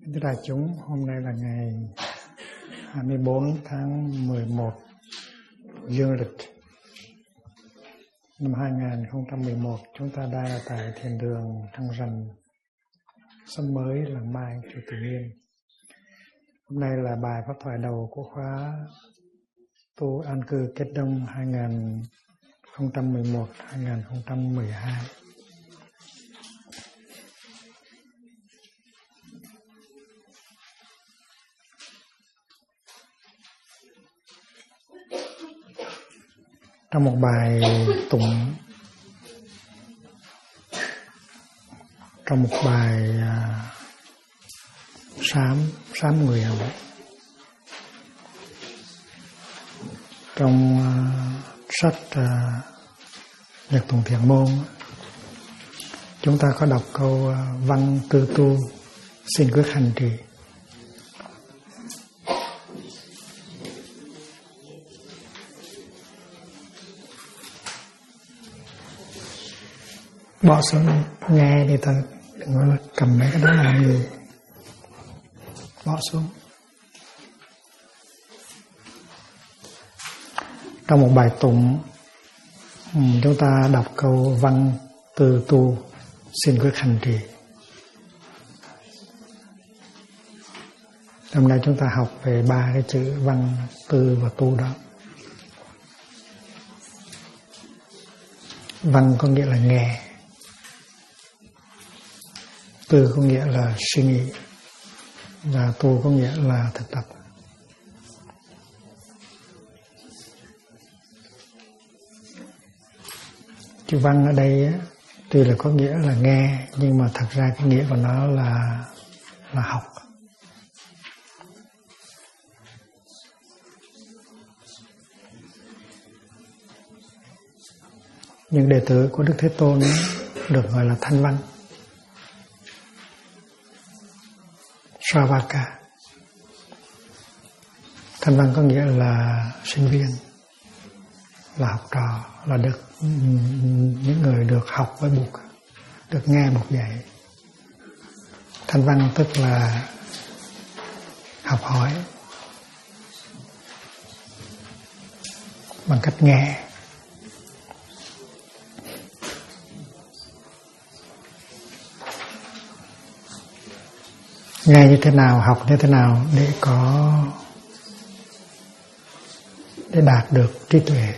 Thưa đại chúng, hôm nay là ngày 24 tháng 11 dương lịch năm 2011. Chúng ta đang ở tại thiền đường Trăng Rằm, Sâm Mới, Làng Mai, Chùa Từ Nghiêm. Hôm nay là bài pháp thoại đầu của khóa tu an cư Kết Đông 2011-2012. Trong một bài tụng, trong một bài sám người hồng, trong sách Nhật Tùng Thiện Môn, chúng ta có đọc câu văn tư tu xin quyết hành trì. Bỏ xuống nghe đi, ta đừng có cầm mấy cái đó làm gì. Bỏ xuống. Trong một bài tụng, chúng ta đọc câu văn tư tu xin quyết hành trì. Hôm nay chúng ta học về ba cái chữ văn, tư và tu đó. Văn có nghĩa là nghe, tư có nghĩa là suy nghĩ, và tu có nghĩa là thực tập. Chữ văn ở đây tuy là có nghĩa là nghe, nhưng mà thật ra cái nghĩa của nó là học. Những đệ tử của Đức Thế Tôn được gọi là thanh văn, Sravaka. Thanh văn có nghĩa là sinh viên, là học trò, là được những người được học với Bụt, được nghe Bụt dạy. Thanh văn tức là học hỏi bằng cách nghe. Nghe như thế nào, học như thế nào để đạt được trí tuệ.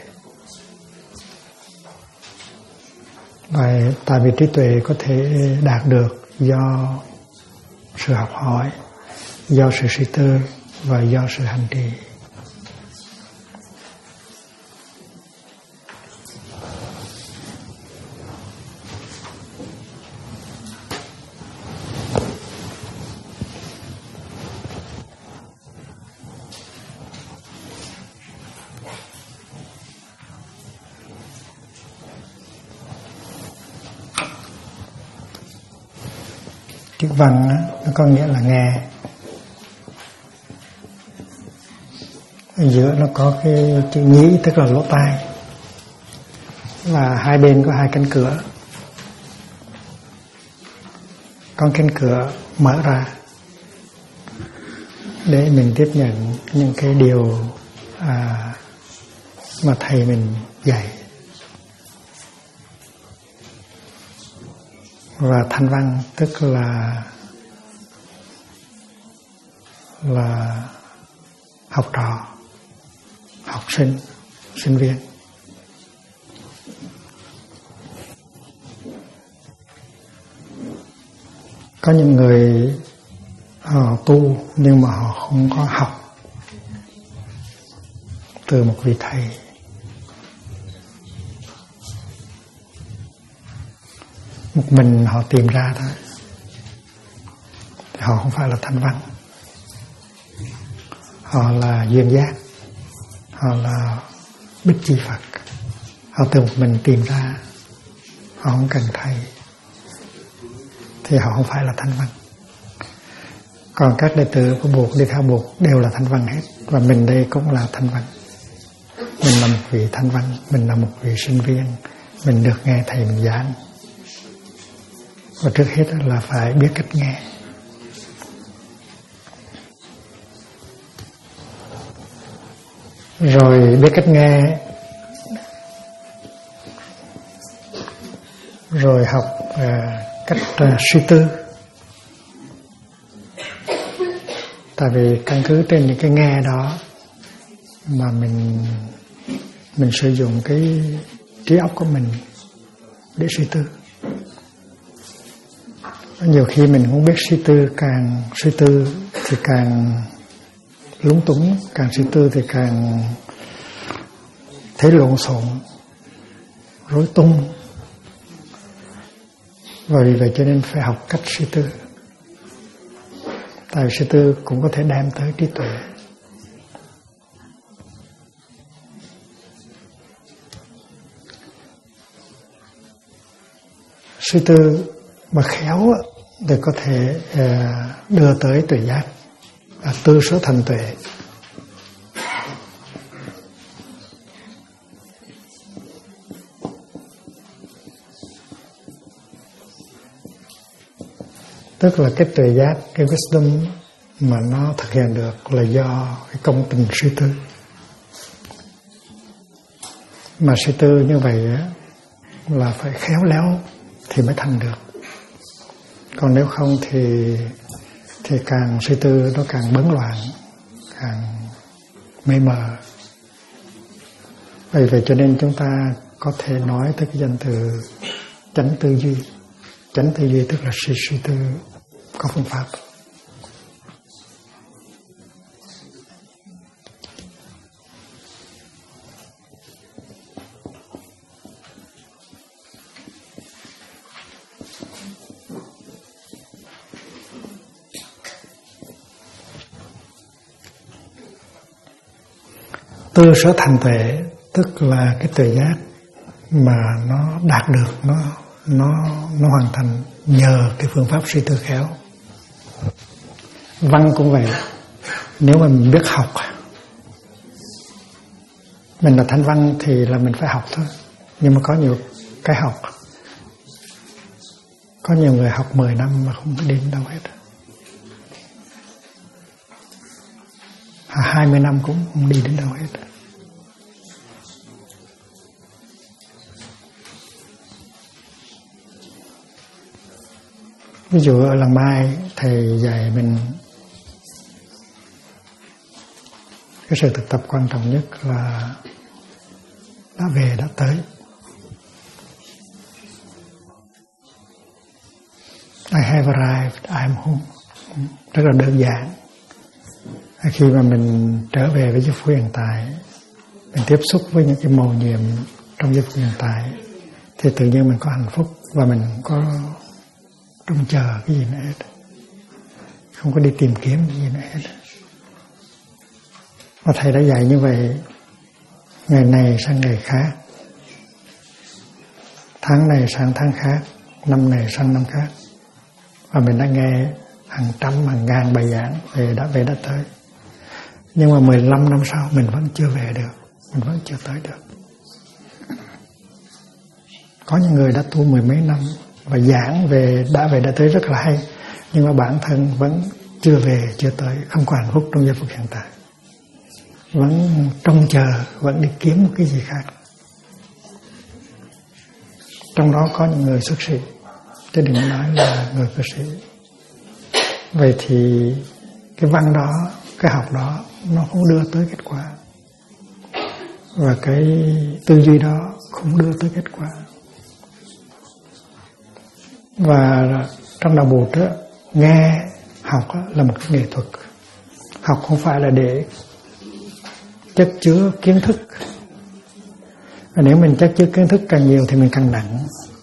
Và tại vì trí tuệ có thể đạt được do sự học hỏi, do sự suy tư và do sự hành trì. Chữ văn nó có nghĩa là nghe. Ở giữa nó có cái chữ nhĩ, tức là lỗ tai, và hai bên có hai cánh cửa. Con cánh cửa mở ra để mình tiếp nhận những cái điều mà thầy mình dạy. Và thanh văn tức là học trò, học sinh, sinh viên. Có những người họ tu nhưng mà họ không có học từ một vị thầy. Một mình họ tìm ra thôi, thì họ không phải là thanh văn. Họ là duyên giác, họ là bích chi Phật. Họ từ một mình tìm ra, họ không cần thầy, thì họ không phải là thanh văn. Còn các đệ tử của Bụt đi theo Bụt đều là thanh văn hết, và mình đây cũng là thanh văn. Mình là một vị thanh văn, mình là một vị sinh viên, mình được nghe thầy mình giảng. Và trước hết là phải biết cách nghe. rồi biết cách nghe, rồi học cách suy tư. Tại vì căn cứ trên những cái nghe đó mà mình sử dụng cái trí óc của mình để suy tư. Nhiều khi mình không biết suy tư, càng suy tư thì càng lúng túng, càng suy tư thì càng thấy lộn xộn, rối tung. Và vì vậy cho nên phải học cách suy tư. Tại vì suy tư cũng có thể đem tới trí tuệ. Suy tư mà khéo thì có thể đưa tới tuệ giác, tư sở thành tuệ. Tức là cái tuệ giác, cái wisdom mà nó thực hiện được là do cái công tình suy tư. Mà suy tư như vậy là phải khéo léo thì mới thành được. Còn nếu không thì càng suy tư nó càng bấn loạn, càng mê mờ. Vì vậy cho nên chúng ta có thể nói tới cái danh từ chánh tư duy. Chánh tư duy tức là suy tư có phương pháp. Tư sở thành tuệ tức là cái tuệ giác mà nó đạt được, nó hoàn thành nhờ cái phương pháp suy tư khéo. Văn cũng vậy. Nếu mà mình biết học, mình là thanh văn thì là mình phải học thôi. Nhưng mà có nhiều cái học, có nhiều người học 10 năm mà không đi đến đâu hết, 20 năm cũng không đi đến đâu hết. Ví dụ ở làng Mai, thầy dạy mình cái sự thực tập quan trọng nhất là đã về đã tới. I have arrived, I am home. Rất là đơn giản. Khi mà mình trở về với giây phút hiện tại, mình tiếp xúc với những cái mầu nhiệm trong giây phút hiện tại, thì tự nhiên mình có hạnh phúc và mình có trông chờ cái gì nữa hết, không có đi tìm kiếm cái gì nữa hết. Và thầy đã dạy như vậy, ngày này sang ngày khác, tháng này sang tháng khác, năm này sang năm khác. Và mình đã nghe hàng trăm, hàng ngàn bài giảng về đã tới. Nhưng mà 15 năm sau mình vẫn chưa về được, mình vẫn chưa tới được. Có những người đã tu 10 mấy năm và giảng đã tới rất là hay, nhưng mà bản thân vẫn chưa về, chưa tới, không có hạnh phúc trong giây phút hiện tại, vẫn trông chờ, vẫn đi kiếm một cái gì khác. Trong đó có những người xuất sĩ, chứ đừng nói là người cư sĩ. Vậy thì cái văn đó, cái học đó nó không đưa tới kết quả, và cái tư duy đó không đưa tới kết quả. Và trong đạo Bụt đó, nghe học là một nghệ thuật. Học không phải là để chất chứa kiến thức. Và nếu mình chất chứa kiến thức càng nhiều thì mình càng nặng,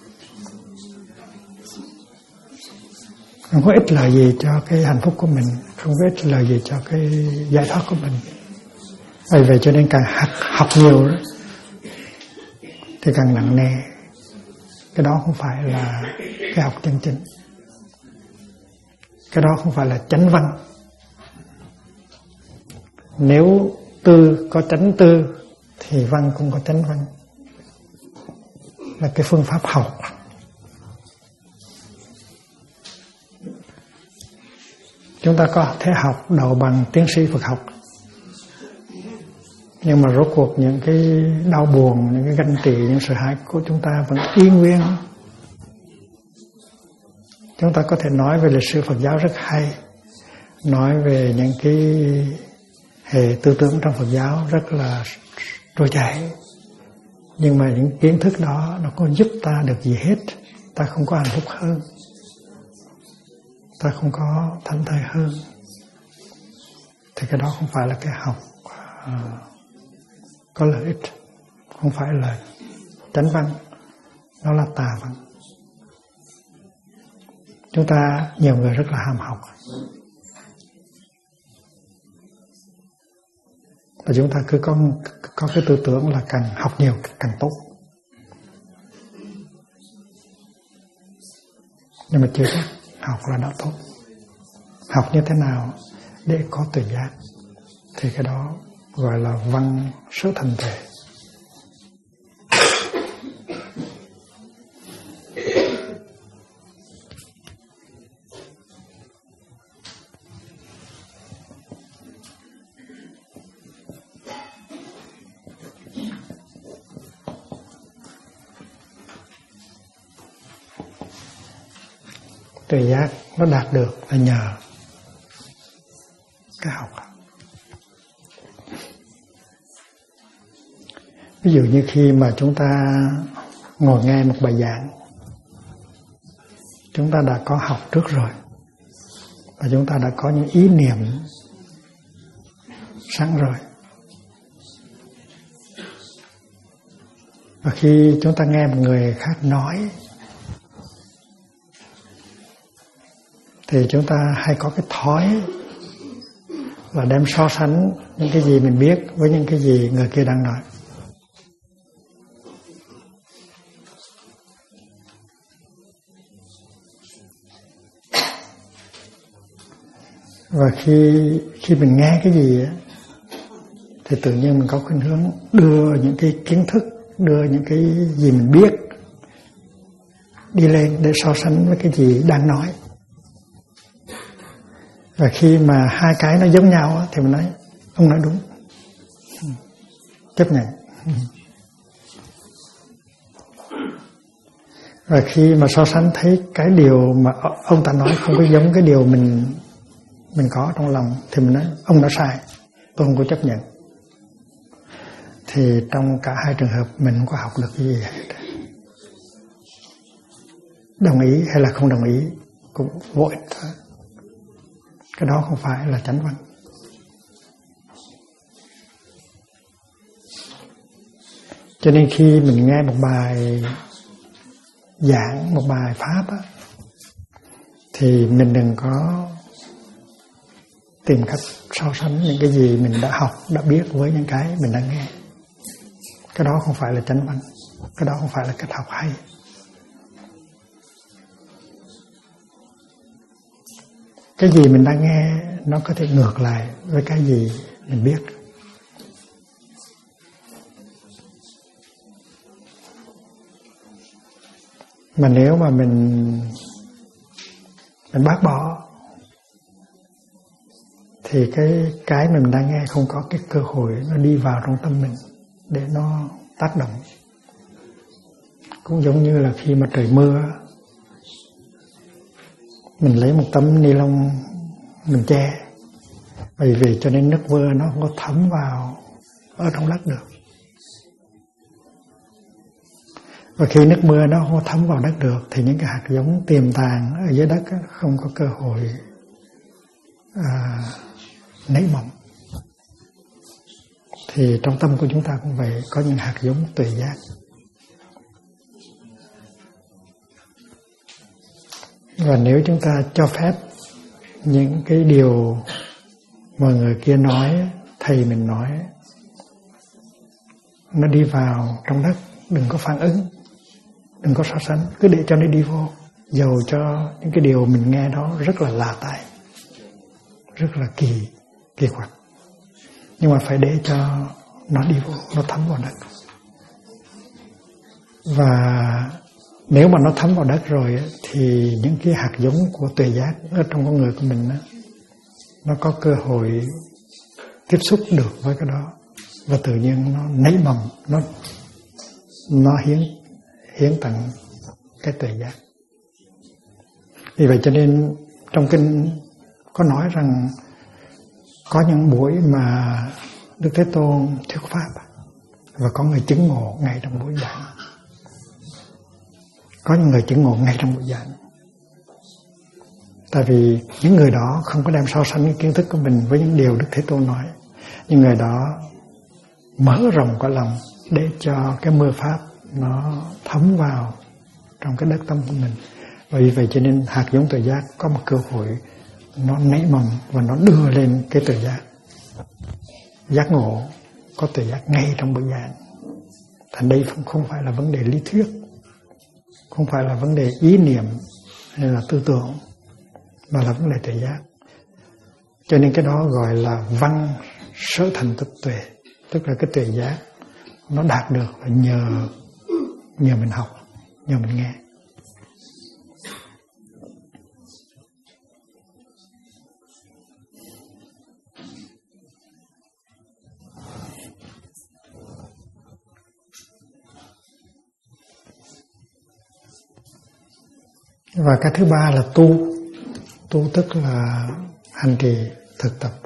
không có ích lợi gì cho cái hạnh phúc của mình, không có ích lợi gì cho cái giải thoát của mình. Vì vậy cho nên càng học nhiều đó, thì càng nặng nề. Cái đó không phải là cái học chân chính. Cái đó không phải là chánh văn. Nếu tư có chánh tư thì văn cũng có chánh văn. Là cái phương pháp học. Chúng ta có thể học đầu bằng tiến sĩ Phật học, Nhưng mà rốt cuộc những cái đau buồn, những cái ganh tị, những sự hãi của chúng ta vẫn y nguyên. Chúng ta có thể nói về lịch sử Phật giáo rất hay, nói về những cái hệ tư tưởng trong Phật giáo rất là trôi chảy. Nhưng mà những kiến thức đó nó có giúp ta được gì hết. Ta không có hạnh phúc hơn, ta không có thảnh thơi hơn. Thì cái đó không phải là cái học có lợi ích, không phải là chánh văn, nó là tà văn. Chúng ta nhiều người rất là ham học, và chúng ta cứ có cái tư tưởng là càng học nhiều càng tốt. Nhưng mà chưa chắc học là đã tốt. Học như thế nào để có tuệ giác, thì cái đó gọi là văn sở thành thể. Tuệ giác nó đạt được là nhờ cái học. Ví dụ như khi mà chúng ta ngồi nghe một bài giảng, chúng ta đã có học trước rồi, và chúng ta đã có những ý niệm sẵn rồi. Và khi chúng ta nghe một người khác nói, thì chúng ta hay có cái thói là đem so sánh những cái gì mình biết với những cái gì người kia đang nói. Và khi mình nghe cái gì á, thì tự nhiên mình có khuynh hướng đưa những cái kiến thức, đưa những cái gì mình biết đi lên để so sánh với cái gì đang nói. Và khi mà hai cái nó giống nhau á, thì mình nói ông nói đúng, chấp nhận. Và khi mà so sánh thấy cái điều mà ông ta nói không có giống cái điều mình có trong lòng, thì mình nói ông nói sai, tôi không có chấp nhận. Thì trong cả hai trường hợp mình không có học được cái gì hết. Đồng ý hay là không đồng ý cũng vô ích thôi. Cái đó không phải là chánh văn. Cho nên khi mình nghe một bài giảng, một bài pháp á, thì mình đừng có tìm cách so sánh những cái gì mình đã học, đã biết với những cái mình đã nghe. Cái đó không phải là chánh văn, cái đó không phải là cách học hay. Cái gì mình đang nghe nó có thể ngược lại với cái gì mình biết. Mà nếu mà mình bác bỏ, thì cái mình đang nghe không có cái cơ hội nó đi vào trong tâm mình để nó tác động. Cũng giống như là khi mà trời mưa, mình lấy một tấm ni lông mình che, bởi vì cho nên nước mưa nó không có thấm vào ở trong đất được. Và khi nước mưa nó không có thấm vào đất được, thì những cái hạt giống tiềm tàng ở dưới đất không có cơ hội nảy mầm. Thì trong tâm của chúng ta cũng vậy, có những hạt giống tuệ giác. Và nếu chúng ta cho phép những cái điều mà người kia nói, thầy mình nói, nó đi vào trong đất, đừng có phản ứng, đừng có so sánh, cứ để cho nó đi vô. Dầu cho những cái điều mình nghe đó rất là lạ tai, rất là kỳ quặc, nhưng mà phải để cho nó đi vô, nó thấm vào đất. Và nếu mà nó thấm vào đất rồi thì những cái hạt giống của tuệ giác ở trong con người của mình nó có cơ hội tiếp xúc được với cái đó, và tự nhiên nó nảy mầm, nó hiến tặng cái tuệ giác. Vì vậy cho nên trong kinh có nói rằng có những buổi mà Đức Thế Tôn thuyết pháp và có người chứng ngộ ngay trong buổi giảng. Có những người chứng ngộ ngay trong buổi giảng. Tại vì những người đó không có đem so sánh cái kiến thức của mình với những điều Đức Thế Tôn nói. Những người đó mở rộng cõi lòng để cho cái mưa pháp nó thấm vào trong cái đất tâm của mình. Và vì vậy cho nên hạt giống tuệ giác có một cơ hội nó nảy mầm và nó đưa lên cái tuệ giác. Giác ngộ có tuệ giác ngay trong buổi giảng. Thành đây không phải là vấn đề lý thuyết, không phải là vấn đề ý niệm hay là tư tưởng, mà là vấn đề tuệ giác. Cho nên cái đó gọi là văn sở thành tích tuệ, tức là cái tuệ giác nó đạt được là nhờ mình học, nhờ mình nghe. Và cái thứ ba là tu tức là hành trì thực tập.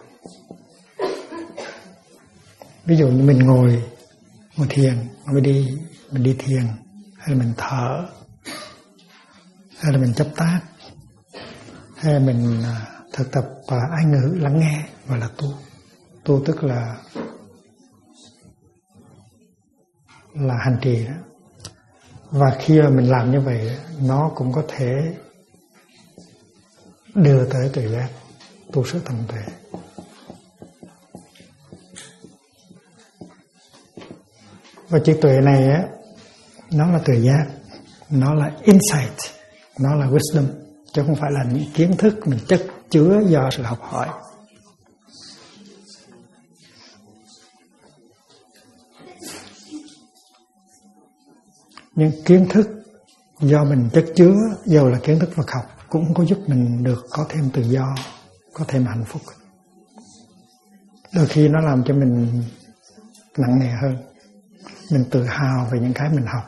Ví dụ như mình ngồi thiền, mình đi thiền, hay là mình thở, hay là mình chấp tác, hay là mình thực tập ái ngữ lắng nghe, gọi là tu. Tu tức là hành trì đó. Và khi mà mình làm như vậy, nó cũng có thể đưa tới tuệ giác, tu sức thành tuệ. Và chữ tuệ này á, nó là tuệ giác, nó là insight, nó là wisdom, chứ không phải là những kiến thức mình chất chứa do sự học hỏi. Những kiến thức do mình chất chứa, dù là kiến thức Phật học, cũng không có giúp mình được có thêm tự do, có thêm hạnh phúc. Đôi khi nó làm cho mình nặng nề hơn. Mình tự hào về những cái mình học.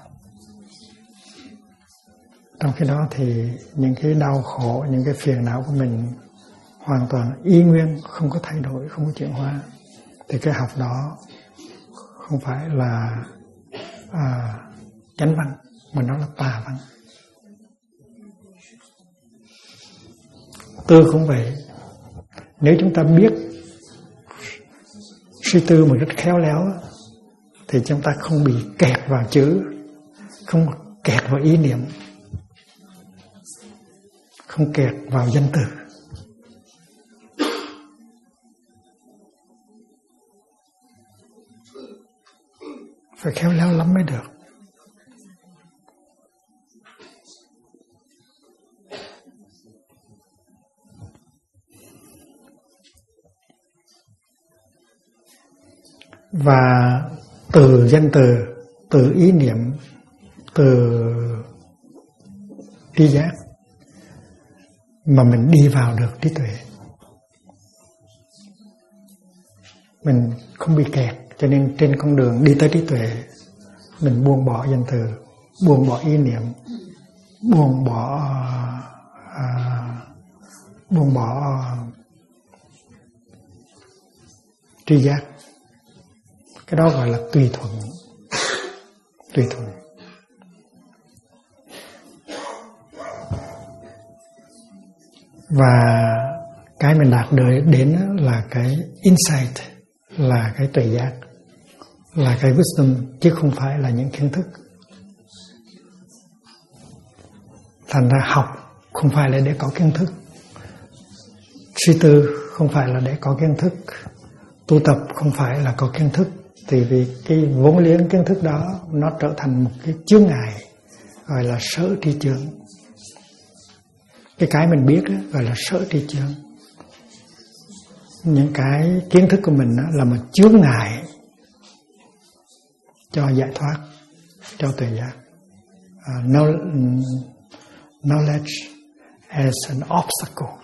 Trong khi đó thì những cái đau khổ, những cái phiền não của mình hoàn toàn y nguyên, không có thay đổi, không có chuyển hóa. Thì cái học đó không phải là chánh văn, mà nó là tà văn. Tư cũng vậy. Nếu chúng ta biết suy tư một cách khéo léo thì chúng ta không bị kẹt vào chữ, không kẹt vào ý niệm, không kẹt vào danh từ. Phải khéo léo lắm mới được. Và từ danh từ, từ ý niệm, từ tri giác mà mình đi vào được trí tuệ. Mình không bị kẹt, cho nên trên con đường đi tới trí tuệ, mình buông bỏ danh từ, buông bỏ ý niệm, buông bỏ tri giác. Cái đó gọi là tùy thuận. Tùy thuận. Và cái mình đạt được đến là cái insight, là cái tuệ giác, là cái wisdom, chứ không phải là những kiến thức. Thành ra học không phải là để có kiến thức, suy tư không phải là để có kiến thức, tu tập không phải là có kiến thức. Thì vì cái vốn liếng kiến thức đó nó trở thành một cái chướng ngại, gọi là sở tri chướng. Cái mình biết đó, gọi là sở tri chướng. Những cái kiến thức của mình đó là một chướng ngại cho giải thoát, cho tuệ giác. Knowledge as an obstacle.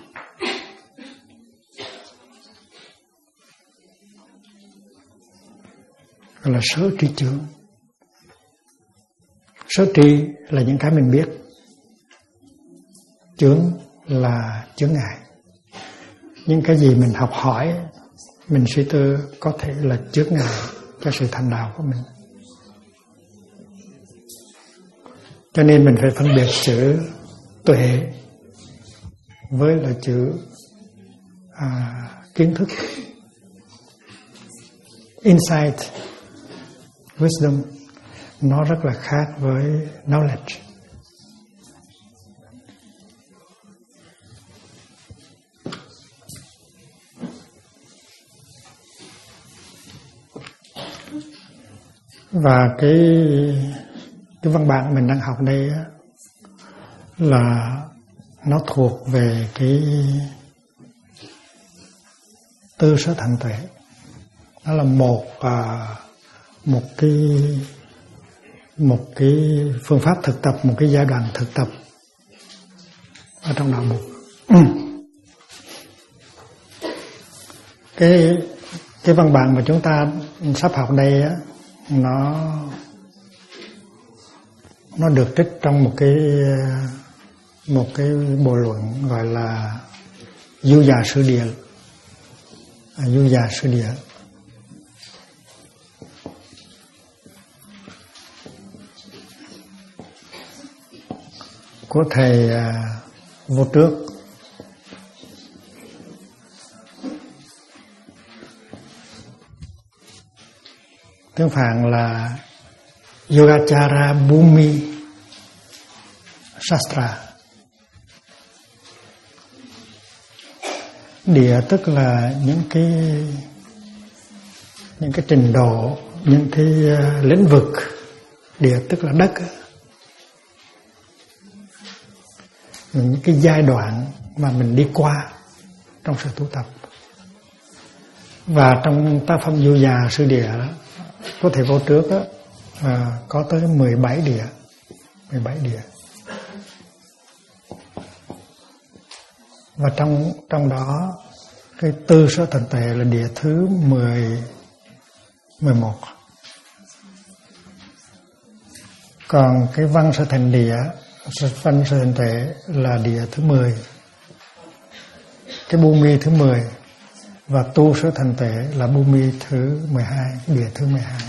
gọi là sở tri chướng. Sở tri là những cái mình biết, chướng là chướng ngại. Những cái gì mình học hỏi, mình suy tư có thể là chướng ngại cho sự thành đạo của mình. Cho nên mình phải phân biệt chữ tuệ với là chữ kiến thức. Insight, wisdom nó rất là khác với knowledge. Và cái văn bản mình đang học đây á, là nó thuộc về cái tư sở thành tuệ. Nó là một cái phương pháp thực tập, một cái giai đoạn thực tập ở trong đạo Bụt. Cái văn bản mà chúng ta sắp học đây á, nó được trích trong một cái bộ luận gọi là Du Già Sư Địa. Du Già Sư Địa của thầy Vô Trước. Tiếng Phạn là Yogacara Bhumi Shastra. Địa tức là những cái trình độ, những cái lĩnh vực. Địa tức là đất, những cái giai đoạn mà mình đi qua trong sự tu tập. Và trong tác phẩm Du Già Sư Địa có thầy Vô Trước đó, có tới 17 địa. 17 địa. Và trong đó cái tư sở thành tuệ là địa thứ 11. Còn cái văn sở thành địa, văn sở thành tuệ là địa thứ 10. Cái Bhumi thứ 10 và tu sở thành tuệ là Bhumi thứ 12, địa thứ 12.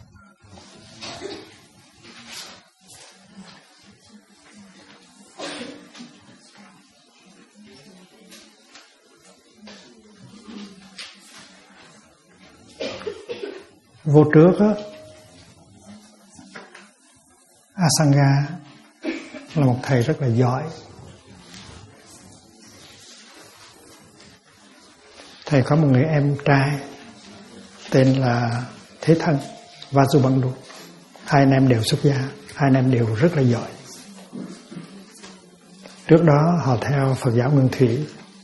Vô Trước á, Asanga là một thầy rất là giỏi. Thầy có một người em trai tên là Thế Thân Vajubandhu. Hai anh em đều xuất gia, hai anh em đều rất là giỏi. Trước đó họ theo Phật giáo Nguyên Thủy,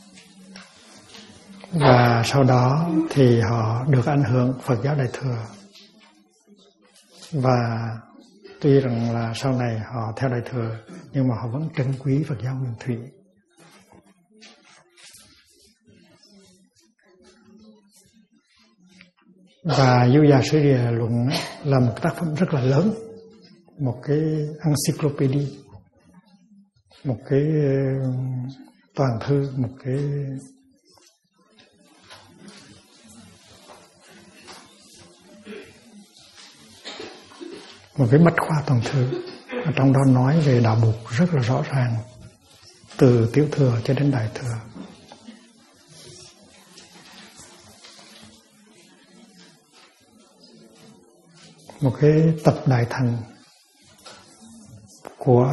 và sau đó thì họ được ảnh hưởng Phật giáo Đại Thừa. Và tuy rằng là sau này họ theo Đại Thừa, nhưng mà họ vẫn trân quý Phật giáo Nguyên Thủy. Và Du Già Sư Địa luận là một tác phẩm rất là lớn, một cái encyclopedia, một cái toàn thư, một cái bách khoa toàn thư. Ở trong đó nói về đạo Bụt rất là rõ ràng, từ Tiểu Thừa cho đến Đại Thừa. Một cái tập Đại Thành của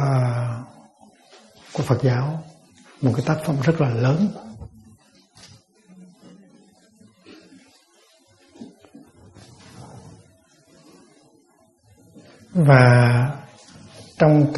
Phật giáo, một cái tác phẩm rất là lớn. Và trong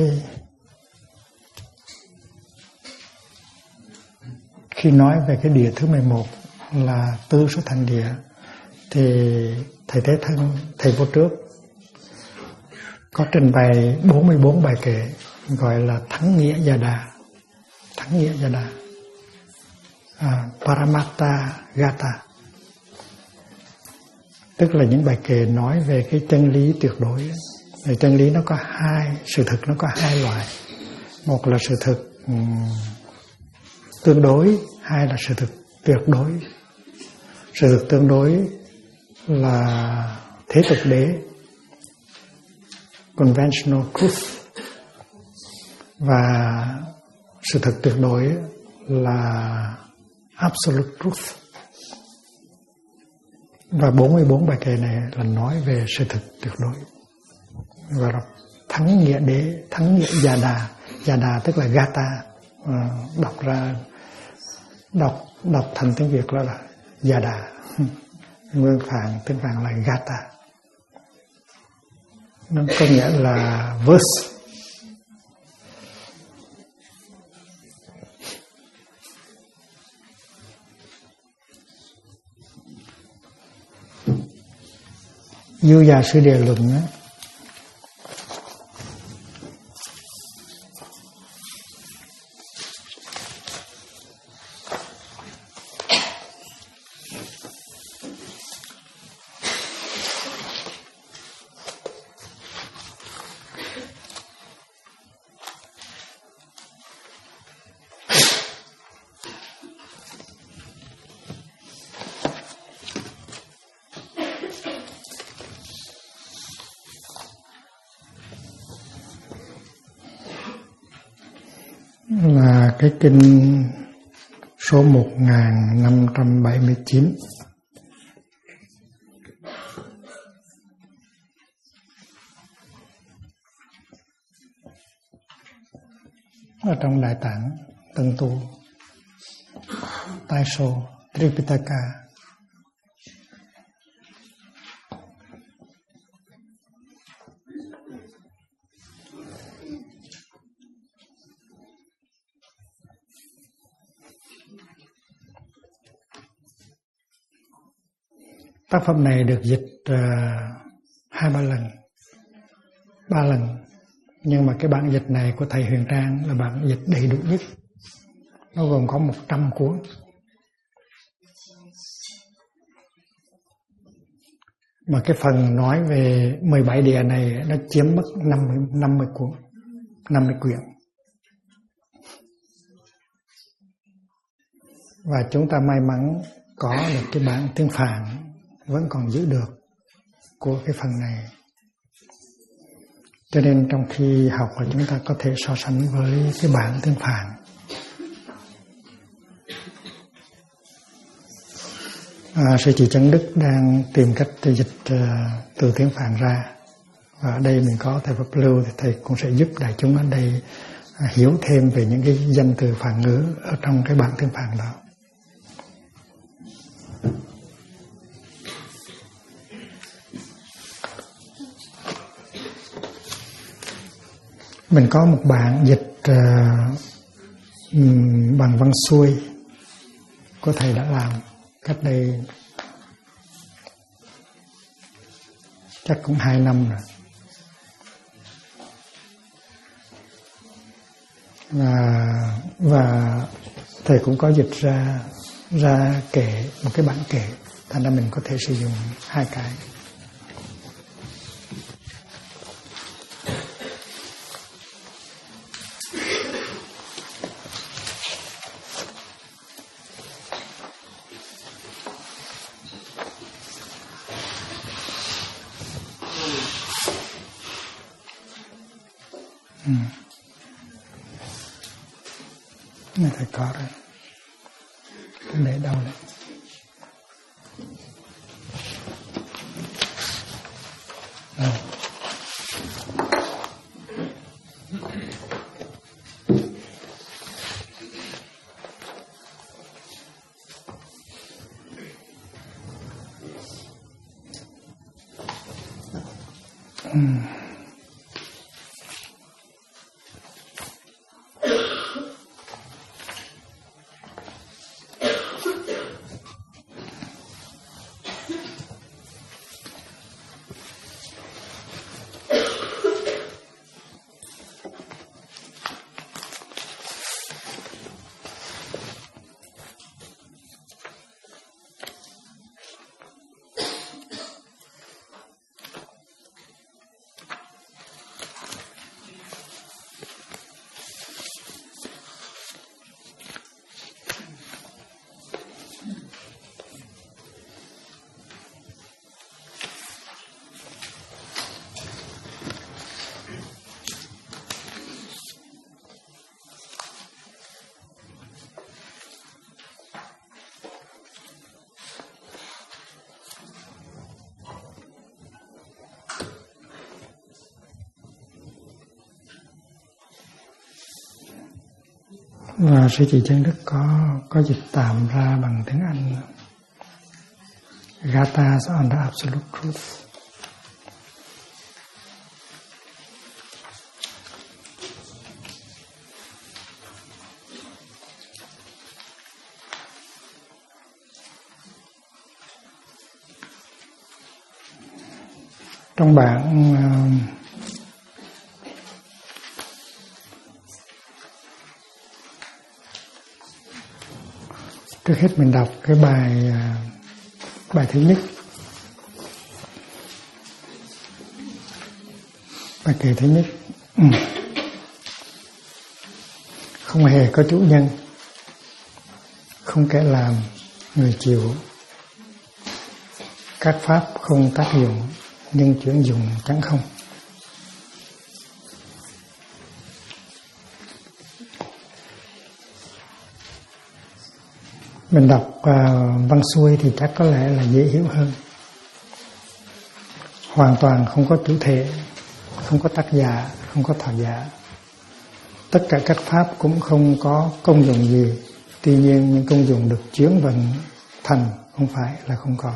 khi nói về cái địa thứ 11 là tư sở thành địa, thì thầy Thế Thân, thầy Vô Trước có trình bày 44 bài kệ gọi là Thắng Nghĩa Gia Đà. Thắng Nghĩa Gia Đà, Paramatta Gata. Tức là những bài kệ nói về cái chân lý tuyệt đối. Thì chân lý nó có hai, sự thực nó có hai loại. Một là sự thực tương đối, hai là sự thực tuyệt đối. Sự thực tương đối là thế tục đế, conventional truth, và sự thực tuyệt đối là absolute truth. Và 44 bài kệ này là nói về sự thực tuyệt đối. Và thắng nghĩa đế, thắng nghĩa Già Đà. Già Đà tức là Gata, đọc thành tiếng Việt đó là Già Đà. Nguyên Phạn, tiếng Phạn là Gata. Nó có nghĩa là verse. Du Già Sư Địa Luận á, là cái kinh số 1579. Ở trong Đại Tạng Tân Tu Taisho Tripitaka. Tác phẩm này được dịch 2-3 lần, 3 lần. Nhưng mà cái bản dịch này của thầy Huyền Trang là bản dịch đầy đủ nhất. Nó gồm có 100 cuốn. Mà cái phần nói về 17 địa này nó chiếm mất 50 cuốn, 50 quyển. Và chúng ta may mắn có được cái bản tiếng Phạn vẫn còn giữ được của cái phần này. Cho nên trong khi học là chúng ta có thể so sánh với cái bản tiếng Phạn. Sư Chỉ Chân Đức đang tìm cách dịch từ tiếng Phạn ra. Và ở đây mình có thầy Pháp Lưu thì thầy cũng sẽ giúp đại chúng ở đây hiểu thêm về những cái danh từ Phạn ngữ ở trong cái bản tiếng Phạn đó. Mình có một bản dịch bằng văn xuôi của thầy đã làm cách đây chắc cũng 2 năm rồi. Và thầy cũng có dịch ra kệ, một cái bản kệ, thành ra mình có thể sử dụng hai cái. Này thầy có rồi. Cái để đâu đấy. Đâu. Và sư chị Chân Đức có dịch tạm ra bằng tiếng Anh. Gathas on the Absolute Truth. Trong bản trước hết mình đọc cái bài thứ nhất, bài kệ thứ nhất. Không hề có chủ nhân, không kẻ làm người chịu, các pháp không tác dụng, nhưng chuyển dụng chẳng không. Mình đọc văn xuôi thì chắc có lẽ là dễ hiểu hơn. Hoàn toàn không có chủ thể, không có tác giả, không có thọ giả. Tất cả các pháp cũng không có công dụng gì. Tuy nhiên những công dụng được chuyển vận thành không phải là không có.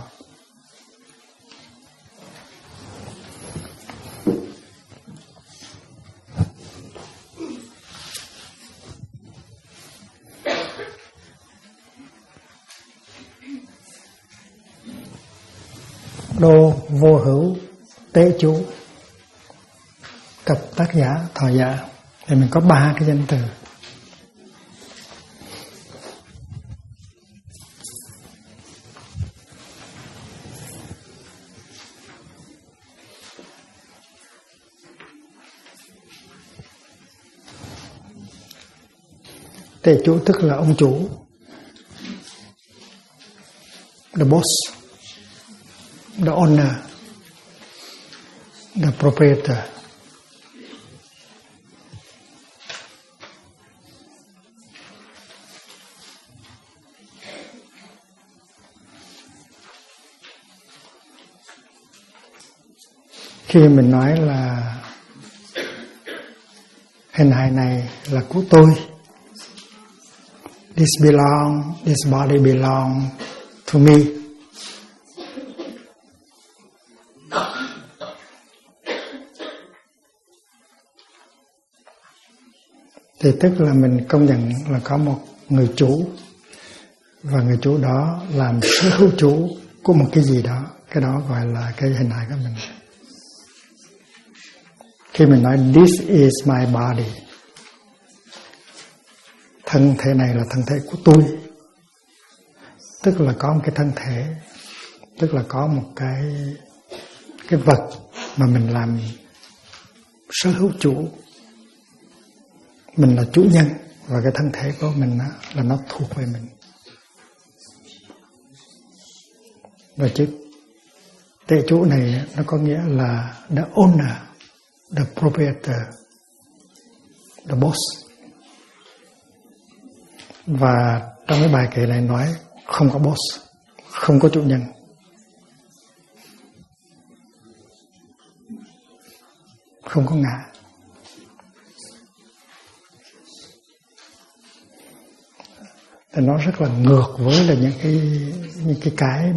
Đô vô hữu tế chủ cập tác giả thọ giả. Thì mình có 3 cái danh từ. Tế chủ tức là ông chủ, the boss, the owner, the proprietor. Khi mình nói là hình hài này là của tôi, this body belong to me, thì tức là mình công nhận là có một người chủ, và người chủ đó làm sở hữu chủ của một cái gì đó. Cái đó gọi là cái hình hài của mình. Khi mình nói this is my body, thân thể này là thân thể của tôi, tức là có một cái thân thể, tức là có một cái vật mà mình làm sở hữu chủ. Mình là chủ nhân, và cái thân thể của mình là nó thuộc về mình. Và chữ tế chủ này nó có nghĩa là the owner, the proprietor, the boss. Và trong cái bài kệ này nói không có boss, không có chủ nhân. Không có ngã. Thì nó rất là ngược với là những cái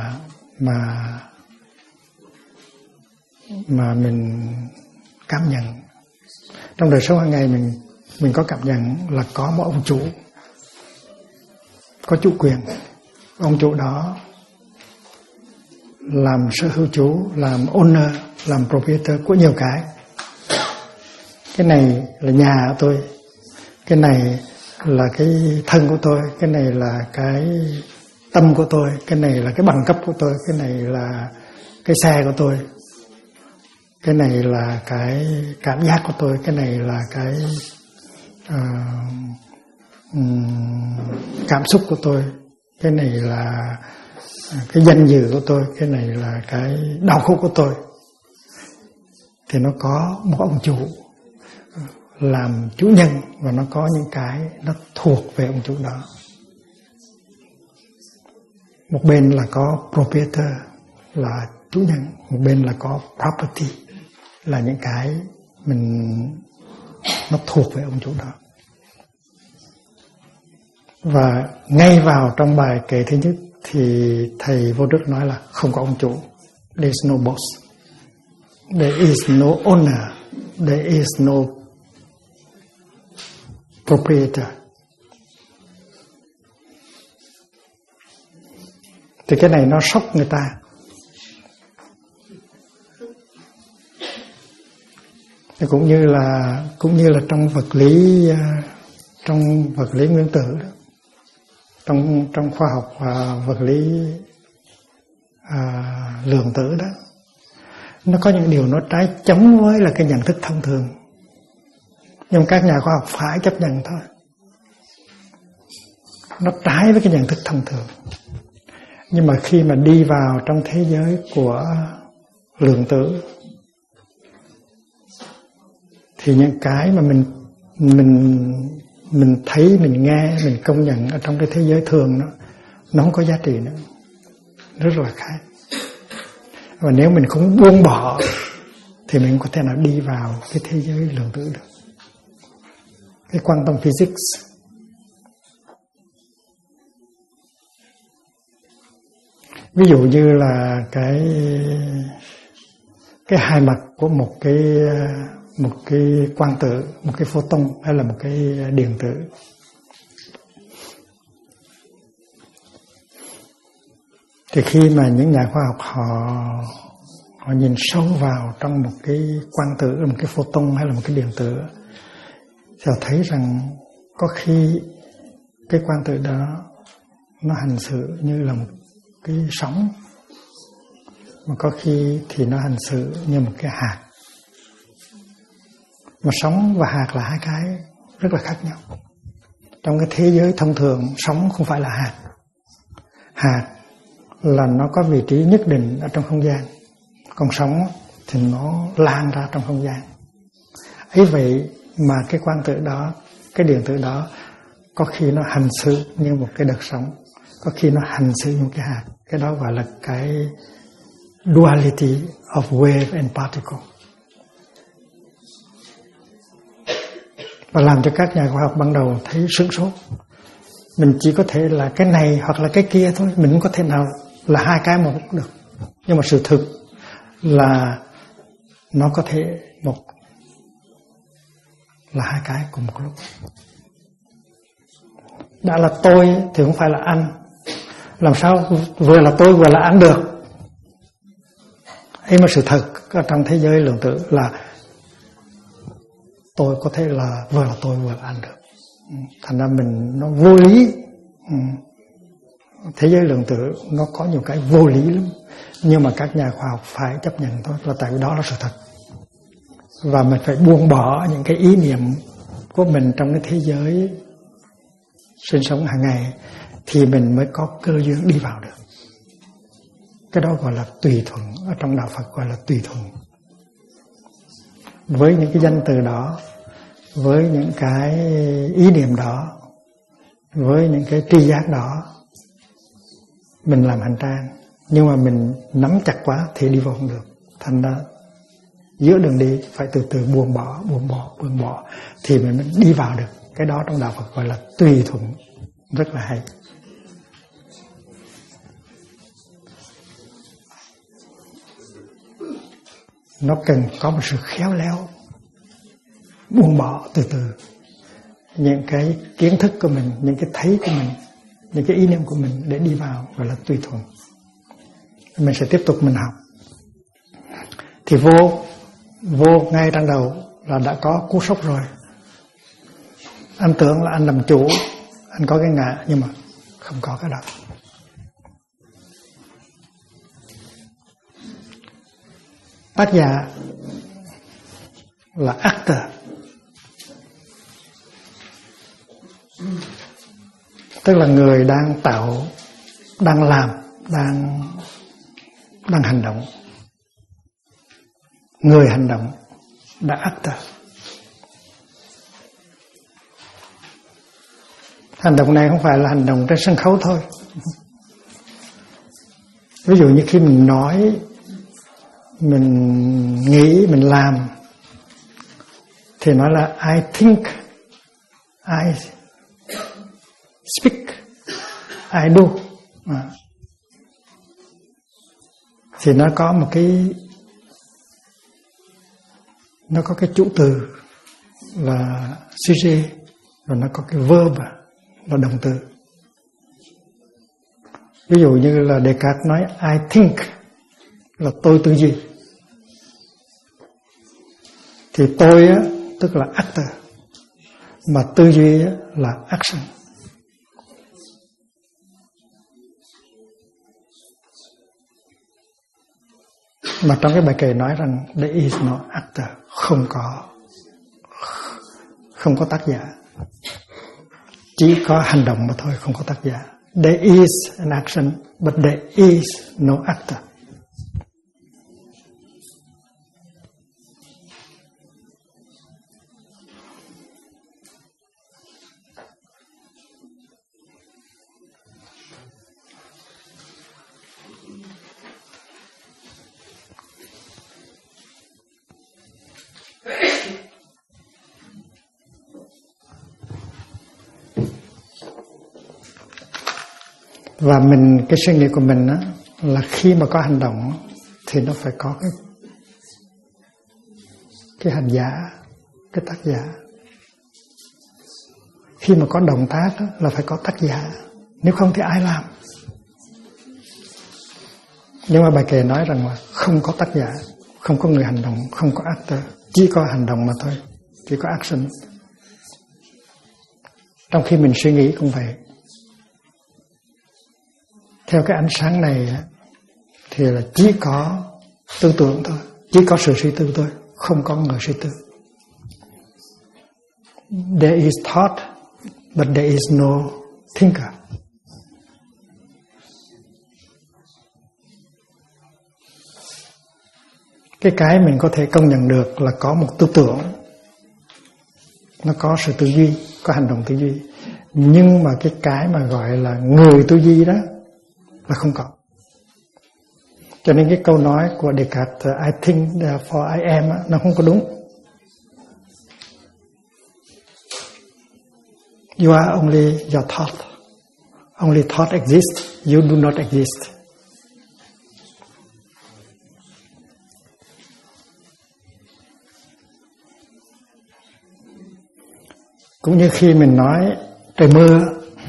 mà mình cảm nhận. Trong đời sống hàng ngày mình có cảm nhận là có một ông chủ, có chủ quyền. Ông chủ đó làm sở hữu chủ, làm owner, làm proprietor của nhiều cái. Cái này là nhà của tôi, cái này là cái thân của tôi, cái này là cái tâm của tôi, cái này là cái bằng cấp của tôi, cái này là cái xe của tôi, cái này là cái cảm giác của tôi, cái này là cái cảm xúc của tôi, cái này là cái danh dự của tôi, cái này là cái đau khổ của tôi. Thì nó có một ông chủ làm chủ nhân, và nó có những cái nó thuộc về ông chủ đó. Một bên là có proprietor là chủ nhân, một bên là có property là những cái nó thuộc về ông chủ đó. Và ngay vào trong bài kệ thứ nhất thì thầy Vô Đức nói là không có ông chủ. There is no boss. There is no owner. There is no proprietor. Thì cái này nó sốc người ta. Thì cũng như là trong vật lý nguyên tử đó. Trong khoa học vật lý lượng tử đó, nó có những điều nó trái chống với là cái nhận thức thông thường, nhưng các nhà khoa học phải chấp nhận thôi. Nó trái với cái nhận thức thông thường, nhưng mà khi mà đi vào trong thế giới của lượng tử thì những cái mà mình thấy, mình nghe, mình công nhận ở trong cái thế giới thường nó không có giá trị nữa, rất là khác. Và nếu mình không buông bỏ thì mình có thể nào đi vào cái thế giới lượng tử được. Cái quantum physics ví dụ như là cái hai mặt của một cái quang tử, một cái photon hay là một cái điện tử. Thì khi mà những nhà khoa học họ nhìn sâu vào trong một cái quang tử, một cái photon hay là một cái điện tử, thì họ thấy rằng có khi cái quang tử đó nó hành xử như là một cái sóng, mà có khi thì nó hành xử như một cái hạt. Mà sóng và hạt là hai cái rất là khác nhau. Trong cái thế giới thông thường, sóng không phải là hạt. Hạt là nó có vị trí nhất định ở trong không gian, còn sóng thì nó lan ra trong không gian. Ấy vậy mà cái quang tử đó, cái điện tử đó, có khi nó hành xử như một cái đợt sóng, có khi nó hành xử như một cái hạt. Cái đó gọi là cái duality of wave and particle. Và làm cho các nhà khoa học ban đầu thấy sửng sốt. Mình chỉ có thể là cái này hoặc là cái kia thôi, mình không có thể nào là hai cái một được. Nhưng mà sự thực là nó có thể một là hai cái cùng một lúc. Đã là tôi thì không phải là anh. Làm sao vừa là tôi vừa là anh được? Ấy mà sự thật ở trong thế giới lượng tử là tôi có thể là vừa là tôi vừa là anh được. Thành ra nó vô lý. Thế giới lượng tử nó có nhiều cái vô lý lắm, nhưng mà các nhà khoa học phải chấp nhận thôi, là tại vì đó là sự thật. Và mình phải buông bỏ những cái ý niệm của mình trong cái thế giới sinh sống hàng ngày thì mình mới có cơ duyên đi vào được. Cái đó gọi là tùy thuận, ở trong đạo Phật gọi là tùy thuận. Với những cái danh từ đó, với những cái ý niệm đó, với những cái tri giác đó, mình làm hành trang, nhưng mà mình nắm chặt quá thì đi vào không được. Thành ra giữa đường đi phải từ từ buông bỏ thì mình mới đi vào được. Cái đó trong đạo Phật gọi là tùy thuận, rất là hay. Nó cần có một sự khéo léo, buông bỏ từ từ những cái kiến thức của mình, những cái thấy của mình, những cái ý niệm của mình để đi vào, gọi là tùy thuận. Mình sẽ tiếp tục mình học. Thì vô ngay trong đầu là đã có cú sốc rồi. Anh tưởng là anh làm chủ, anh có cái ngã, nhưng mà không có cái đó. Tác giả là actor, tức là người đang tạo, đang làm, đang hành động. Người hành động là actor. Hành động này không phải là hành động trên sân khấu thôi. Ví dụ như khi mình nói, mình nghĩ, mình làm, thì nói là I think, I speak, I do. Thì nó có một cái, nó có cái chủ từ là sujet, rồi nó có cái verb là động từ. Ví dụ như là Descartes nói I think là tôi tư duy, thì tôi á, tức là actor, mà tư duy á, là action. Mà trong cái bài kệ nói rằng there is no actor, không có tác giả, chỉ có hành động mà thôi, không có tác giả. There is an action, but there is no actor. Và mình, cái suy nghĩ của mình á, là khi mà có hành động thì nó phải có cái hành giả, cái tác giả. Khi mà có động tác á, là phải có tác giả, nếu không thì ai làm. Nhưng mà bài kệ nói rằng là không có tác giả, không có người hành động, không có actor, chỉ có hành động mà thôi, chỉ có action. Trong khi mình suy nghĩ cũng vậy. Theo cái ánh sáng này thì là chỉ có tư tưởng thôi, chỉ có sự suy tư thôi, không có người suy tư. There is thought, but there is no thinker. Cái mình có thể công nhận được là có một tư tưởng, nó có sự tư duy, có hành động tư duy. Nhưng mà cái mà gọi là người tư duy đó là không có. Cho nên cái câu nói của Descartes I think therefore I am nó không có đúng. You are only your thought. Only thought exists, you do not exist. Cũng như khi mình nói trời mưa,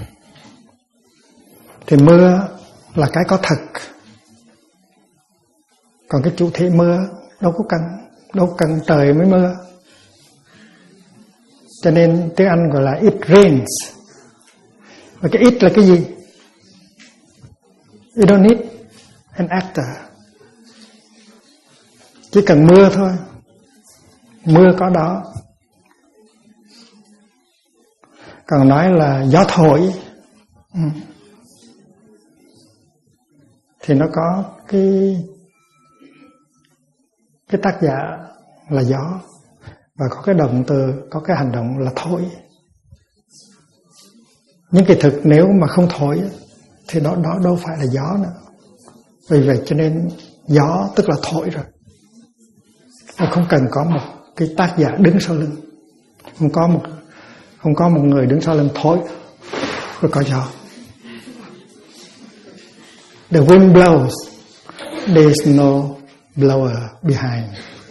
thì mưa là cái có thật. Còn cái chủ thể mưa đâu cần trời mới mưa. Cho nên tiếng Anh gọi là it rains. Và cái it là cái gì? You don't need an actor. Chỉ cần mưa thôi, mưa có đó. Còn nói là gió thổi thì nó có cái tác giả là gió, và có cái động từ, có cái hành động là thổi. Nhưng kỳ thực nếu mà không thổi thì đó đâu phải là gió nữa. Vì vậy cho nên gió tức là thổi rồi. Nó không cần có một cái tác giả đứng sau lưng, không có một người đứng sau lưng thổi rồi có gió. The wind blows, there is no blower behind.